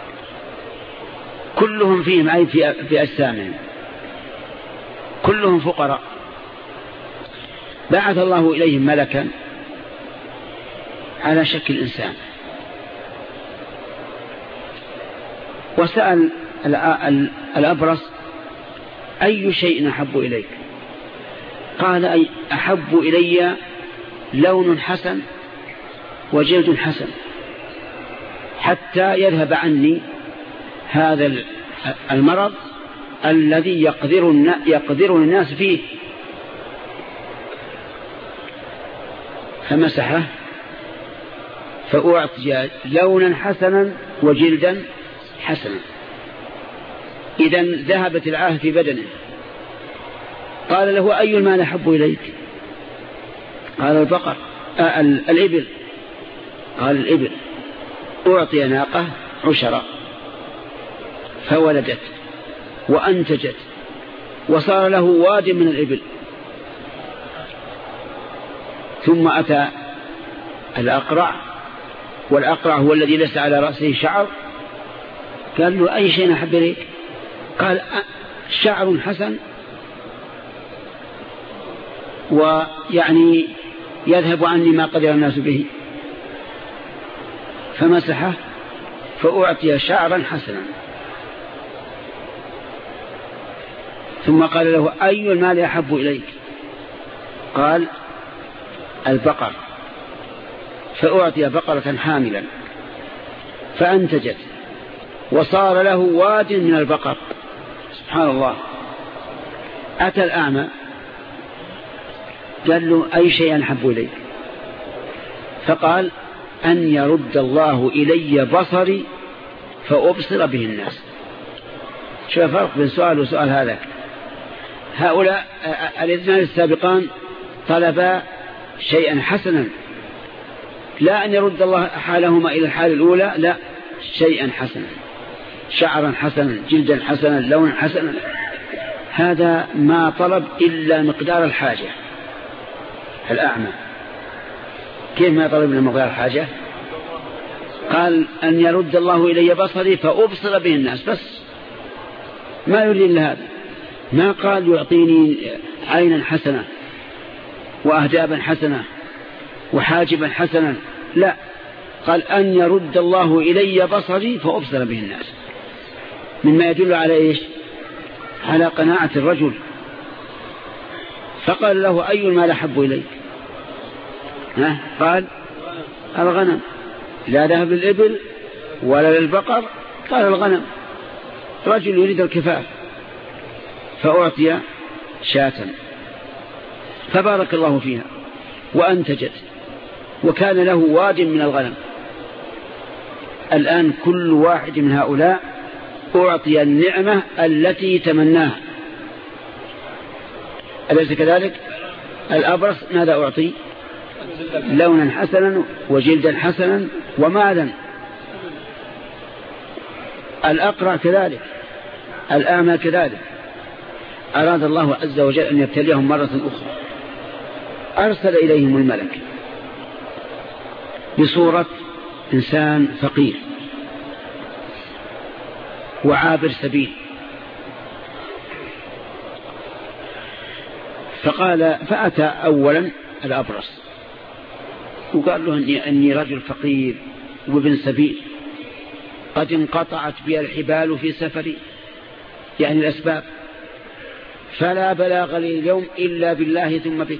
كلهم فيهم عيب في أجسامهم، كلهم فقراء. بعث الله إليهم ملكا على شكل إنسان، وسأل الأبرص: أي شيء أحب إليك؟ قال: أي أحب إلي لون حسن وجلد حسن حتى يذهب عني هذا المرض الذي يقدر يقدر الناس فيه. فمسحه فأعطي لونا حسنا وجلدا حسنا. إذن ذهبت العاهة في بدنه. قال له: أي المال أحب إليك؟ قال: البقر آه الإبل. قال: الإبل. أعطي ناقة عشرة فولدت وأنتجت وصار له واد من الإبل. ثم أتى الأقرع، والأقرع هو الذي ليس على رأسه شعر. قال له: أي شيء أحب إليك؟ قال: شعر حسن ويعني يذهب عني ما قدر الناس به. فمسحه فأعطي شعرا حسنا. ثم قال له: أي المال أحب إليك؟ قال: البقر. فأعطي بقرة حاملا فأنتجت وصار له واد من البقر. سبحان الله. أتى الأعمى قال له أي شيء أحب إليك؟ فقال أن يرد الله إلي بصري فأبصر به الناس. شو الفرق بين سؤال وسؤال هذا؟ هؤلاء الاثنان السابقان طلبا شيئا حسنا، لا أن يرد الله حالهما إلى الحال الأولى، لا، شيئا حسنا، شعرا حسنا، جلدا حسنا، لونا حسنا. هذا ما طلب إلا مقدار الحاجة. الأعمى كيف ما طلب إلا مقدار الحاجة؟ قال أن يرد الله إلي بصري فأبصر به الناس، بس ما يريد إلا هذا. ما قال يعطيني عينا حسنة وأهدابا حسنة وحاجبا حسنا، لا، قال أن يرد الله إلي بصري فأبصر به الناس، مما يدل على إيش؟ على قناعة الرجل. فقال له أي المال أحب إليك؟ ها؟ قال الغنم. لا ذهب للإبل ولا للبقر، قال الغنم. رجل يريد الكفاف فأعطي شاة فبارك الله فيها وأنتجت وكان له واد من الغنم. الآن كل واحد من هؤلاء أعطي النعمة التي تمناها، أليس كذلك؟ الأبرص ماذا أعطي؟ لونا حسنا وجلدا حسنا ومالا. الأقرع كذلك، الأعمى كذلك. أراد الله عز وجل أن يبتليهم مرة أخرى، أرسل إليهم الملك بصورة إنسان فقير وعابر سبيل. فقال فأتى أولا الأبرص وقال له أني, أني رجل فقير وابن سبيل، قد انقطعت بي الحبال في سفري، يعني الأسباب، فلا بلاغ لي اليوم إلا بالله ثم بك.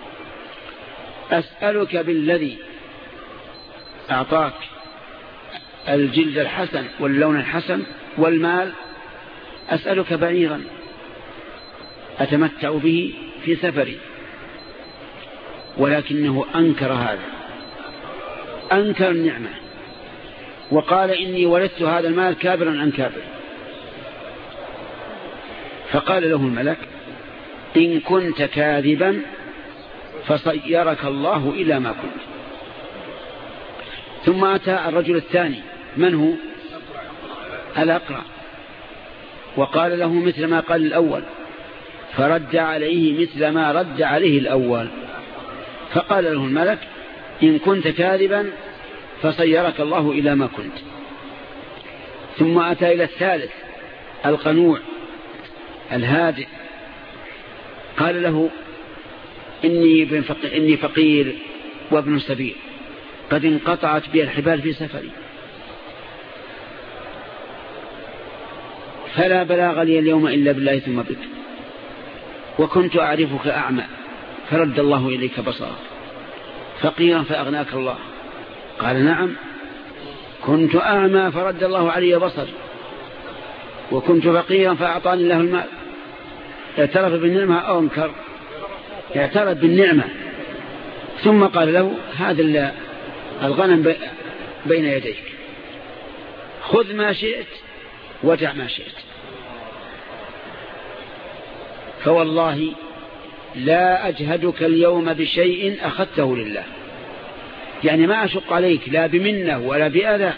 أسألك بالذي أعطاك الجلد الحسن واللون الحسن والمال، أسألك بعيرا أتمتع به في سفري. ولكنه أنكر هذا، أنكر النعمة وقال إني ولدت هذا المال كابرا عن كابر. فقال له الملك إن كنت كاذبا فصيرك الله إلى ما كنت. ثم أتى الرجل الثاني، من هو؟ الأقرع، وقال له مثل ما قال الأول، فرد عليه مثل ما رد عليه الأول. فقال له الملك إن كنت كاذبا فصيرك الله إلى ما كنت. ثم أتى إلى الثالث القنوع الهادئ، قال له إني, إني فقير وابن سبيل، قد انقطعت بي الحبال في سفري، فلا بلاغ لي اليوم إلا بالله ثم بك، وكنت أعرفك أعمى فرد الله إليك بصرك، فقيرا فأغناك الله. قال نعم، كنت أعمى فرد الله علي بصري، وكنت فقيرا فأعطاني الله المال. اعترف بالنعمة أو انكر؟ اعترف بالنعمة. ثم قال له هذا الغنم بين يديك، خذ ما شئت ودع ما شئت. فوالله لا أجهدك اليوم بشيء أخذته لله، يعني ما أشق عليك لا بمنة ولا بأذى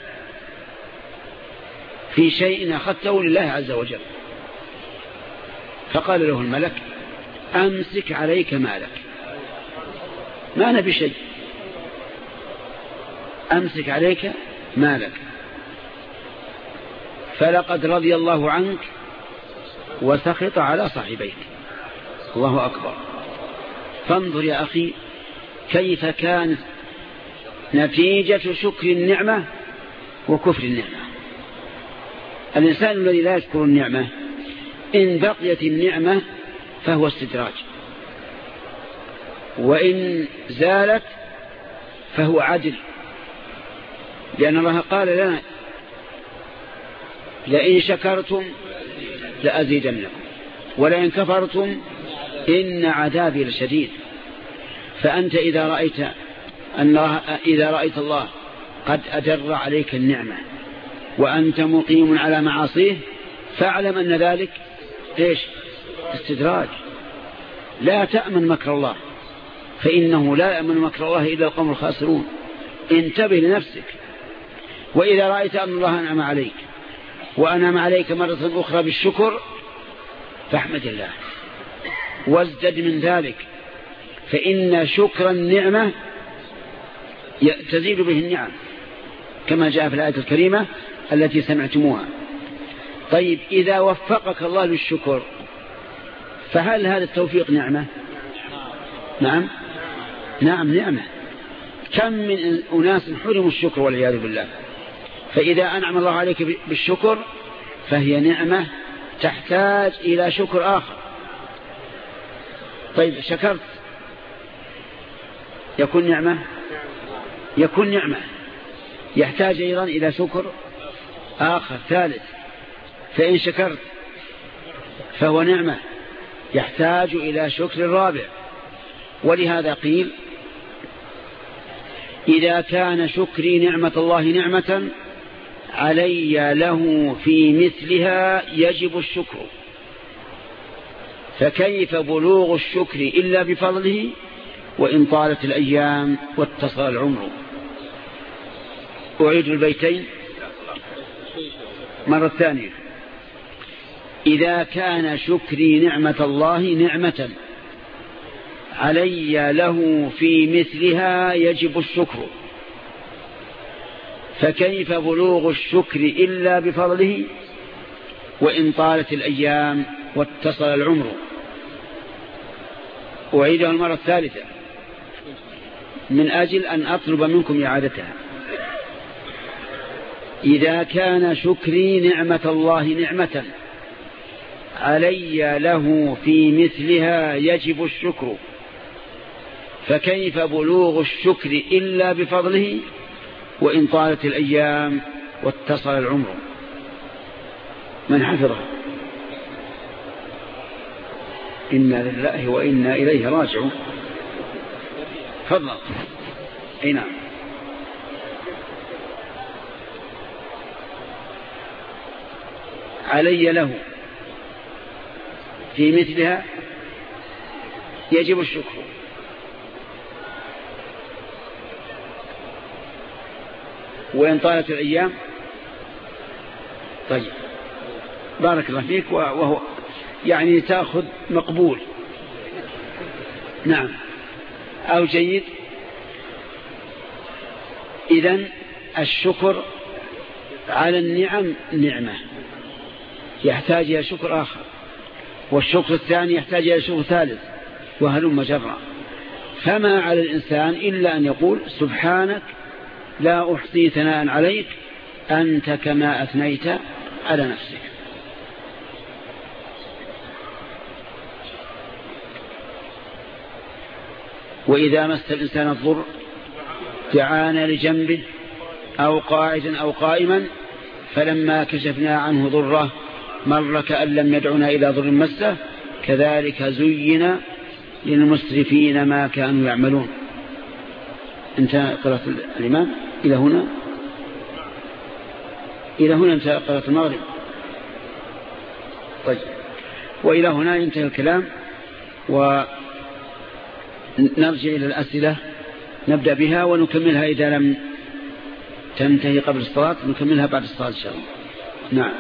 في شيء أخذته لله عز وجل. فقال له الملك أمسك عليك مالك، ما نبي شيء، أمسك عليك مالك، فلقد رضي الله عنك وسخط على صاحبيك. الله أكبر. فانظر يا أخي كيف كانت نتيجة شكر النعمة وكفر النعمة. الإنسان الذي لا يشكر النعمة إن بقيت النعمة فهو استدراج، وإن زالت فهو عدل، لأن الله قال لنا لئن شكرتم لأزيدنكم ولئن كفرتم إن عذابي لشديد. فأنت إذا رأيت أن إذا رأيت الله قد أدر عليك النعمة وأنت مقيم على معاصيه فاعلم أن ذلك إيش؟ استدراج. لا تأمن مكر الله، فإنه لا يأمن مكر الله إلا القوم الخاسرون. انتبه لنفسك. وإذا رأيت أن الله أنعم عليك وأنعم عليك مرة أخرى بالشكر فاحمد الله وازدد من ذلك، فإن شكر النعمة تزيد به النعم كما جاء في الآية الكريمة التي سمعتموها. طيب إذا وفقك الله للشكر فهل هذا التوفيق نعمة؟ نعم نعم نعمة. كم من أناس حرموا الشكر والعياذ بالله. فإذا أنعم الله عليك بالشكر فهي نعمة تحتاج إلى شكر آخر. طيب شكرت يكون نعمة يكون نعمة يحتاج أيضا إلى شكر آخر ثالث. فإن شكرت فهو نعمة يحتاج إلى شكر رابع. ولهذا قيل إذا كان شكري نعمة الله نعمة علي له في مثلها يجب الشكر، فكيف بلوغ الشكر إلا بفضله وإن طالت الأيام واتصل العمر. أعيد البيتين مرة ثانية. إذا كان شكري نعمة الله نعمة علي له في مثلها يجب الشكر، فكيف بلوغ الشكر إلا بفضله وإن طالت الأيام واتصل العمر. أعيدها المرة الثالثة من أجل أن أطلب منكم إعادتها. إذا كان شكري نعمة الله نعمة علي له في مثلها يجب الشكر، فكيف بلوغ الشكر إلا بفضله وإن طالت الأيام واتصل العمر. من حفظه؟ إنا لله وإنا إليه راجعون. فضل. أي نعم. علي له في مثلها يجب الشكر، وإن طالت الأيام. طيب بارك الله فيك. وهو يعني تأخذ مقبول. نعم أو جيد. إذن الشكر على النعم نعمة يحتاج إلى شكر آخر، والشكر الثاني يحتاج إلى شكر ثالث، وهلم جرا. فما على الإنسان إلا أن يقول سبحانك لا أحصي ثناء عليك أنت كما أثنيت على نفسك. وإذا مس الإنسان الضر دعانا لجنبه أو قاعدا أو قائما فلما كشفنا عنه ضره مر كأن لم يدعنا إلى ضر مسه كذلك زين للمسرفين ما كانوا يعملون. انتهى قراءة الإمام إلى هنا. إلى هنا انتهى قراءة المغرب. طيب وإلى هنا ينتهي الكلام، ونرجع إلى الأسئلة نبدأ بها ونكملها إذا لم تنتهي قبل الصلاة نكملها بعد الصلاة إن شاء الله. نعم.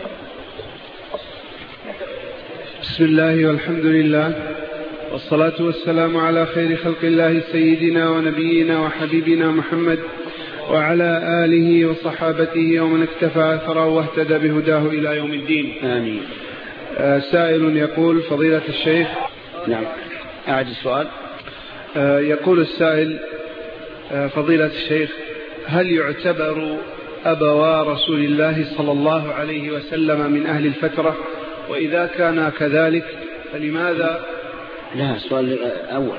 بسم الله والحمد لله والصلاة والسلام على خير خلق الله سيدنا ونبينا وحبيبنا محمد وعلى آله وصحابته ومن اكتفى أثره واهتدى بهداه إلى يوم الدين. آمين. آه سائل يقول فضيلة الشيخ. نعم أعد السؤال. آه يقول السائل آه فضيلة الشيخ هل يعتبر أبوا رسول الله صلى الله عليه وسلم من أهل الفترة، وإذا كان كذلك فلماذا؟ لا السؤال الأول.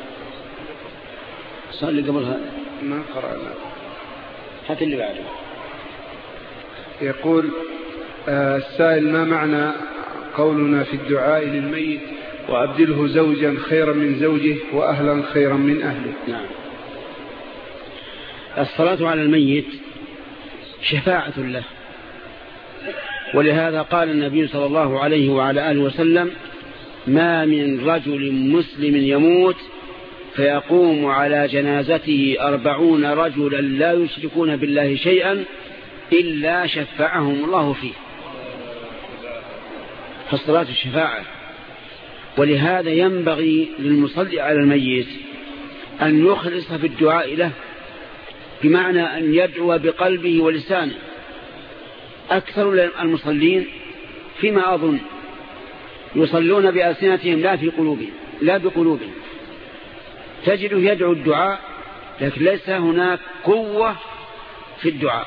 السؤال اللي قبلها ما قرأنا. حتى اللي بعده. يقول السائل: ما معنى قولنا في الدعاء للميت: وأبدله زوجا خيرا من زوجه وأهلا خيرا من أهله؟ نعم. الصلاة على الميت شفاعة له، ولهذا قال النبي صلى الله عليه وعلى آله وسلم: ما من رجل مسلم يموت فيقوم على جنازته أربعون رجلا لا يشركون بالله شيئا إلا شفعهم الله فيه. فالصلاة الشفاعة، ولهذا ينبغي للمصلي على الميت أن يخلص في الدعاء له، بمعنى أن يدعو بقلبه ولسانه. أكثر المصلين فيما أظن يصلون بألسنتهم لا في قلوبهم لا بقلوبهم، تجده يدعو الدعاء لكن ليس هناك قوة في الدعاء.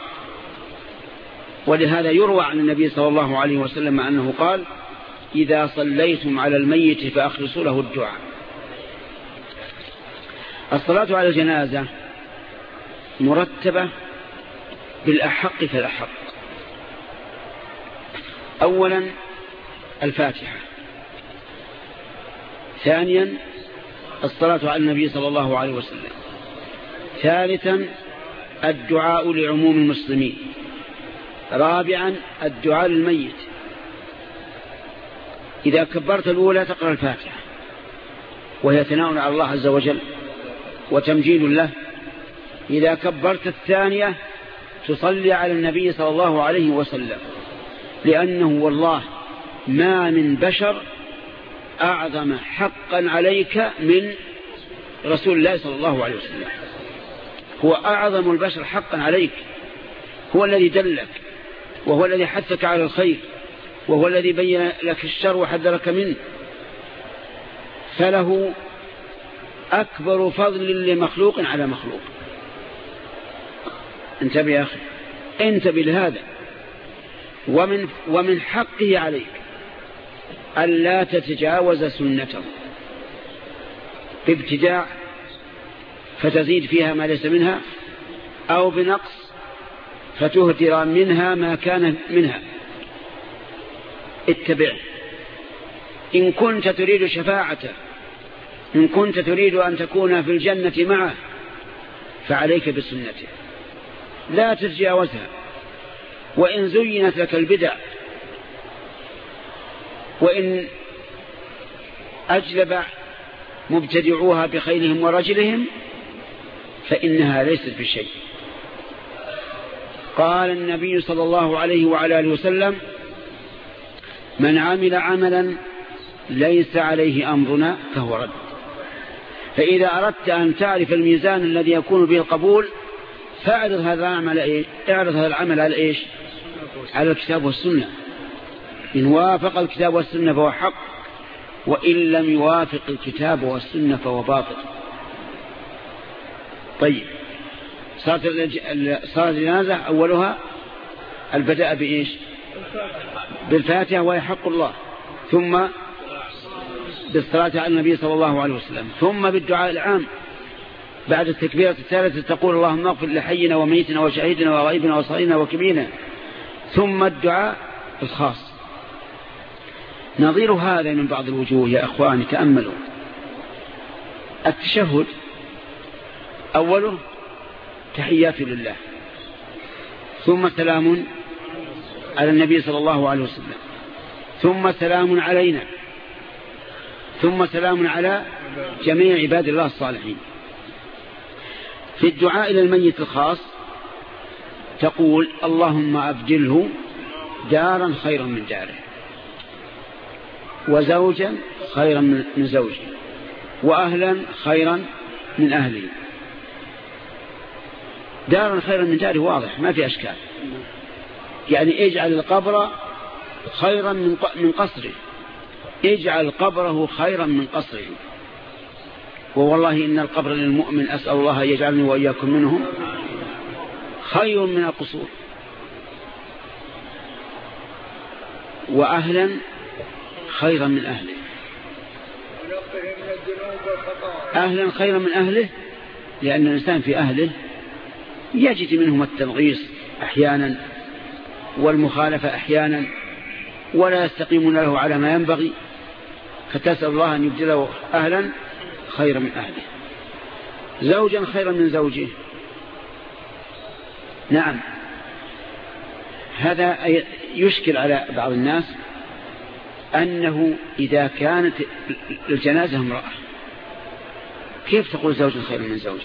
ولهذا يروى عن النبي صلى الله عليه وسلم أنه قال: إذا صليتم على الميت فأخلصوا له الدعاء. الصلاة على الجنازة مرتبة بالأحق فالأحق. أولا الفاتحة، ثانيا الصلاة على النبي صلى الله عليه وسلم، ثالثا الدعاء لعموم المسلمين، رابعا الدعاء للميت. إذا كبرت الأولى تقرأ الفاتحة وهي ثناء على الله عز وجل وتمجيد له. إذا كبرت الثانية تصلي على النبي صلى الله عليه وسلم، لأنه والله ما من بشر أعظم حقا عليك من رسول الله صلى الله عليه وسلم. هو أعظم البشر حقا عليك، هو الذي دلك، وهو الذي حثك على الخير، وهو الذي بين لك الشر وحذرك منه، فله أكبر فضل لمخلوق على مخلوق. انتبه يا أخي، انتبه لهذا. ومن, ومن حقه عليك ألا تتجاوز سنته بابتداع فتزيد فيها ما ليس منها، أو بنقص فتهدر منها ما كان منها. اتبع. إن كنت تريد شفاعته، إن كنت تريد أن تكون في الجنة معه، فعليك بسنته لا تتجاوزها. وإن زينت لك البدع، وإن أجلب مبتدعوها بخيلهم ورجلهم، فإنها ليست بشيء. قال النبي صلى الله عليه وعلى آله وسلم: من عمل عملا ليس عليه أمرنا فهو رد. فإذا أردت أن تعرف الميزان الذي يكون به القبول، فاعرض هذا العمل إيه؟ اعرض هذا العمل على إيش؟ على الكتاب والسنة. إن وافق الكتاب والسنة فهو حق، وإن لم يوافق الكتاب والسنة فهو باطل. طيب، صلاة الجنازة أولها البدء بإيش؟ بالفاتحة وهي حق الله، ثم بالصلاة على النبي صلى الله عليه وسلم، ثم بالدعاء العام بعد التكبيرة الثالثة تقول: اللهم اغفر لحينا وميتنا وشهيدنا وغائبنا وصغيرنا وكبيرنا، ثم الدعاء الخاص. نظير هذا من بعض الوجوه يا أخواني، تأملوا. التشهد أوله تحيات لله، ثم سلام على النبي صلى الله عليه وسلم، ثم سلام علينا، ثم سلام على جميع عباد الله الصالحين. في الدعاء إلى الميت الخاص تقول: اللهم أبدله دارا خيرا من داره، وزوجا خيرا من زوجه، وأهلا خيرا من أهله. دارا خيرا من داره واضح ما في أشكال، يعني اجعل القبر خيرا من قصره، اجعل قبره خيرا من قصره. ووالله إن القبر للمؤمن، أسأل الله يجعلني وإياكم منهم، خير من القصور. وأهلا خيرا من أهله، أهلا خيرا من أهله، لأن الإنسان في أهله يجد منهم التنغيص أحيانا، والمخالفة أحيانا ولا يستقيمون له على ما ينبغي، فتسأل الله أن يبدله أهلا خيرا من أهله، زوجا خيرا من زوجه. نعم، هذا يشكل على بعض الناس أنه إذا كانت الجنازة امرأة كيف تقول زوجا خيرا من زوجه،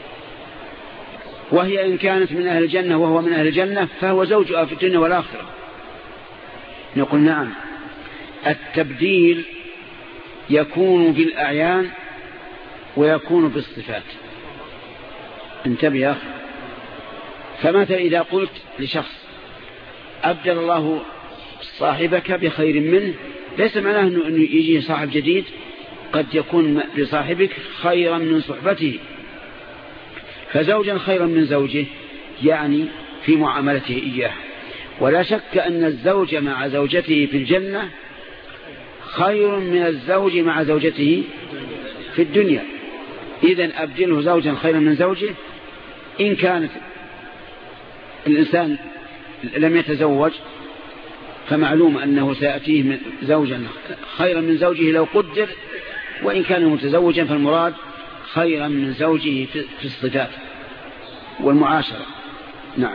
وهي إن كانت من أهل الجنة وهو من أهل الجنة فهو زوجها في الدنيا والآخرة. نقول نعم، التبديل يكون بالأعيان ويكون بالصفات. انتبه يا أخي، فمثلا إذا قلت لشخص أبدل الله صاحبك بخير منه، ليس معناه أنه يجي صاحب جديد، قد يكون لصاحبك خيرا من صحبته. فزوجا خيرا من زوجه يعني في معاملته إياه. ولا شك أن الزوج مع زوجته في الجنة خير من الزوج مع زوجته في الدنيا. إذن أبدله زوجا خيرا من زوجه. إن كانت الإنسان لم يتزوج فمعلوم أنه سيأتيه زوجا خيرا من زوجه لو قدر، وإن كان متزوجا فالمراد خيرا من زوجه في الصفات والمعاشرة. نعم.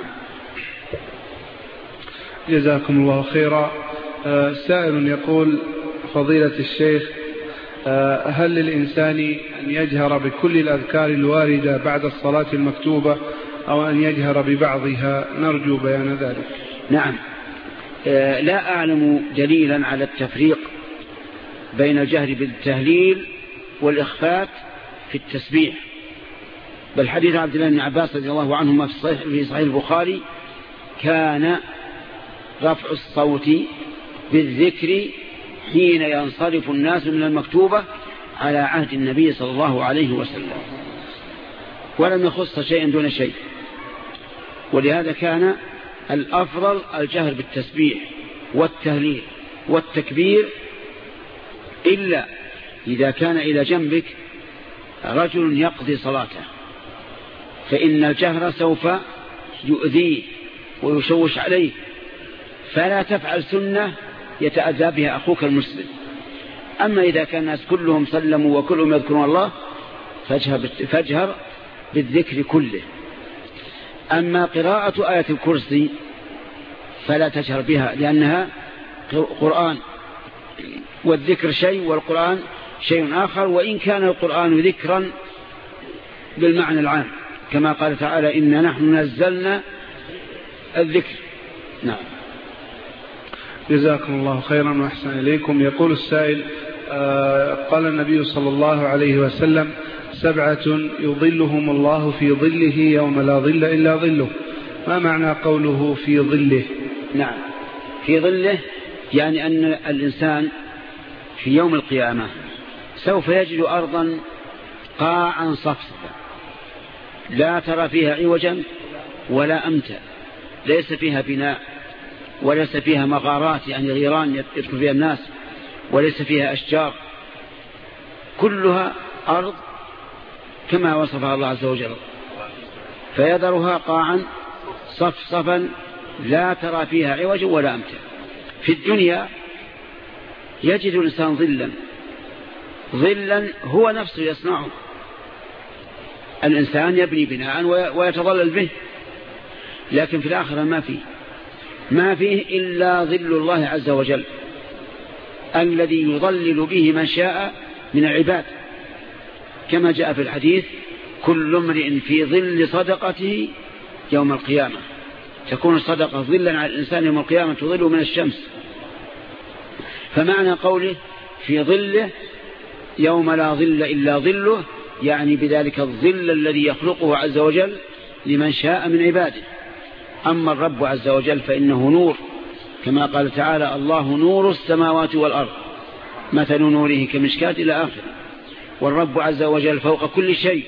جزاكم الله خيرا. آه سائل يقول: فضيلة الشيخ، آه هل للإنسان أن يجهر بكل الأذكار الواردة بعد الصلاة المكتوبة أو أن يجهر ببعضها؟ نرجو بيان ذلك. نعم. آه لا أعلم دليلا على التفريق بين الجهر بالتهليل والإخفات في التسبيح، بل حديث عبد الله بن عباس رضي الله عنهما في صحيح البخاري كان رفع الصوت بالذكر حين ينصرف الناس من المكتوبة على عهد النبي صلى الله عليه وسلم، ولم يخص شيئا دون شيء. ولهذا كان الأفضل الجهر بالتسبيح والتهليل والتكبير، إلا إذا كان إلى جنبك رجل يقضي صلاته، فإن الجهر سوف يؤذيه ويشوش عليه، فلا تفعل سنة يتأذى بها أخوك المسلم. أما إذا كان الناس كلهم سلموا وكلهم يذكرون الله فاجهر بالذكر كله. أما قراءة آية الكرسي فلا تجهر بها، لأنها قرآن، والذكر شيء والقرآن شيء آخر، وإن كان القرآن ذكرا بالمعنى العام كما قال تعالى: إنا نحن نزلنا الذكر. نعم. جزاكم الله خيرا وأحسن إليكم. يقول السائل: آه قال النبي صلى الله عليه وسلم: سبعة يظلهم الله في ظله يوم لا ظل إلا ظله. ما معنى قوله في ظله؟ نعم، في ظله يعني أن الإنسان في يوم القيامة سوف يجد أرضا قاعا صفصفا لا ترى فيها عوجا ولا أمتا، ليس فيها بناء وليس فيها مغارات يعني غيران يدخل فيها الناس، وليس فيها أشجار، كلها أرض كما وصفها الله عز وجل، فيذرها قاعا صفصفا لا ترى فيها عوجا ولا أمتا. في الدنيا يجد الإنسان ظلا ظلا هو نفسه يصنعه. الإنسان يبني بناء ويتظلل به، لكن في الآخرة ما فيه ما فيه إلا ظل الله عز وجل الذي يظلل به من شاء من العباد، كما جاء في الحديث: كل امرئ في ظل صدقته يوم القيامة. تكون الصدقة ظلا على الإنسان يوم القيامة تظله من الشمس. فمعنى قوله في ظله يوم لا ظل إلا ظله يعني بذلك الظل الذي يخلقه عز وجل لمن شاء من عباده. أما الرب عز وجل فإنه نور، كما قال تعالى: الله نور السماوات والأرض مثل نوره كمشكاة إلى آخر. والرب عز وجل فوق كل شيء،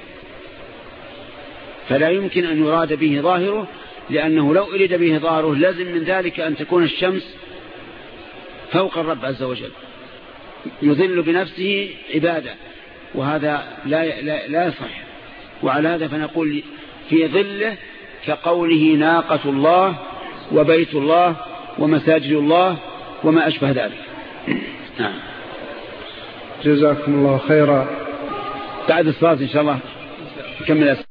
فلا يمكن أن يراد به ظاهره، لأنه لو أريد به ظاهره لازم من ذلك أن تكون الشمس فوق الرب عز وجل يظل بنفسه عبادة، وهذا لا, لا, لا يصح. وعلى هذا فنقول في ظله كقوله ناقة الله وبيت الله ومساجد الله وما أشبه ذلك. نعم. جزاكم الله خيرا. بعد الصلاة إن شاء الله نكمل.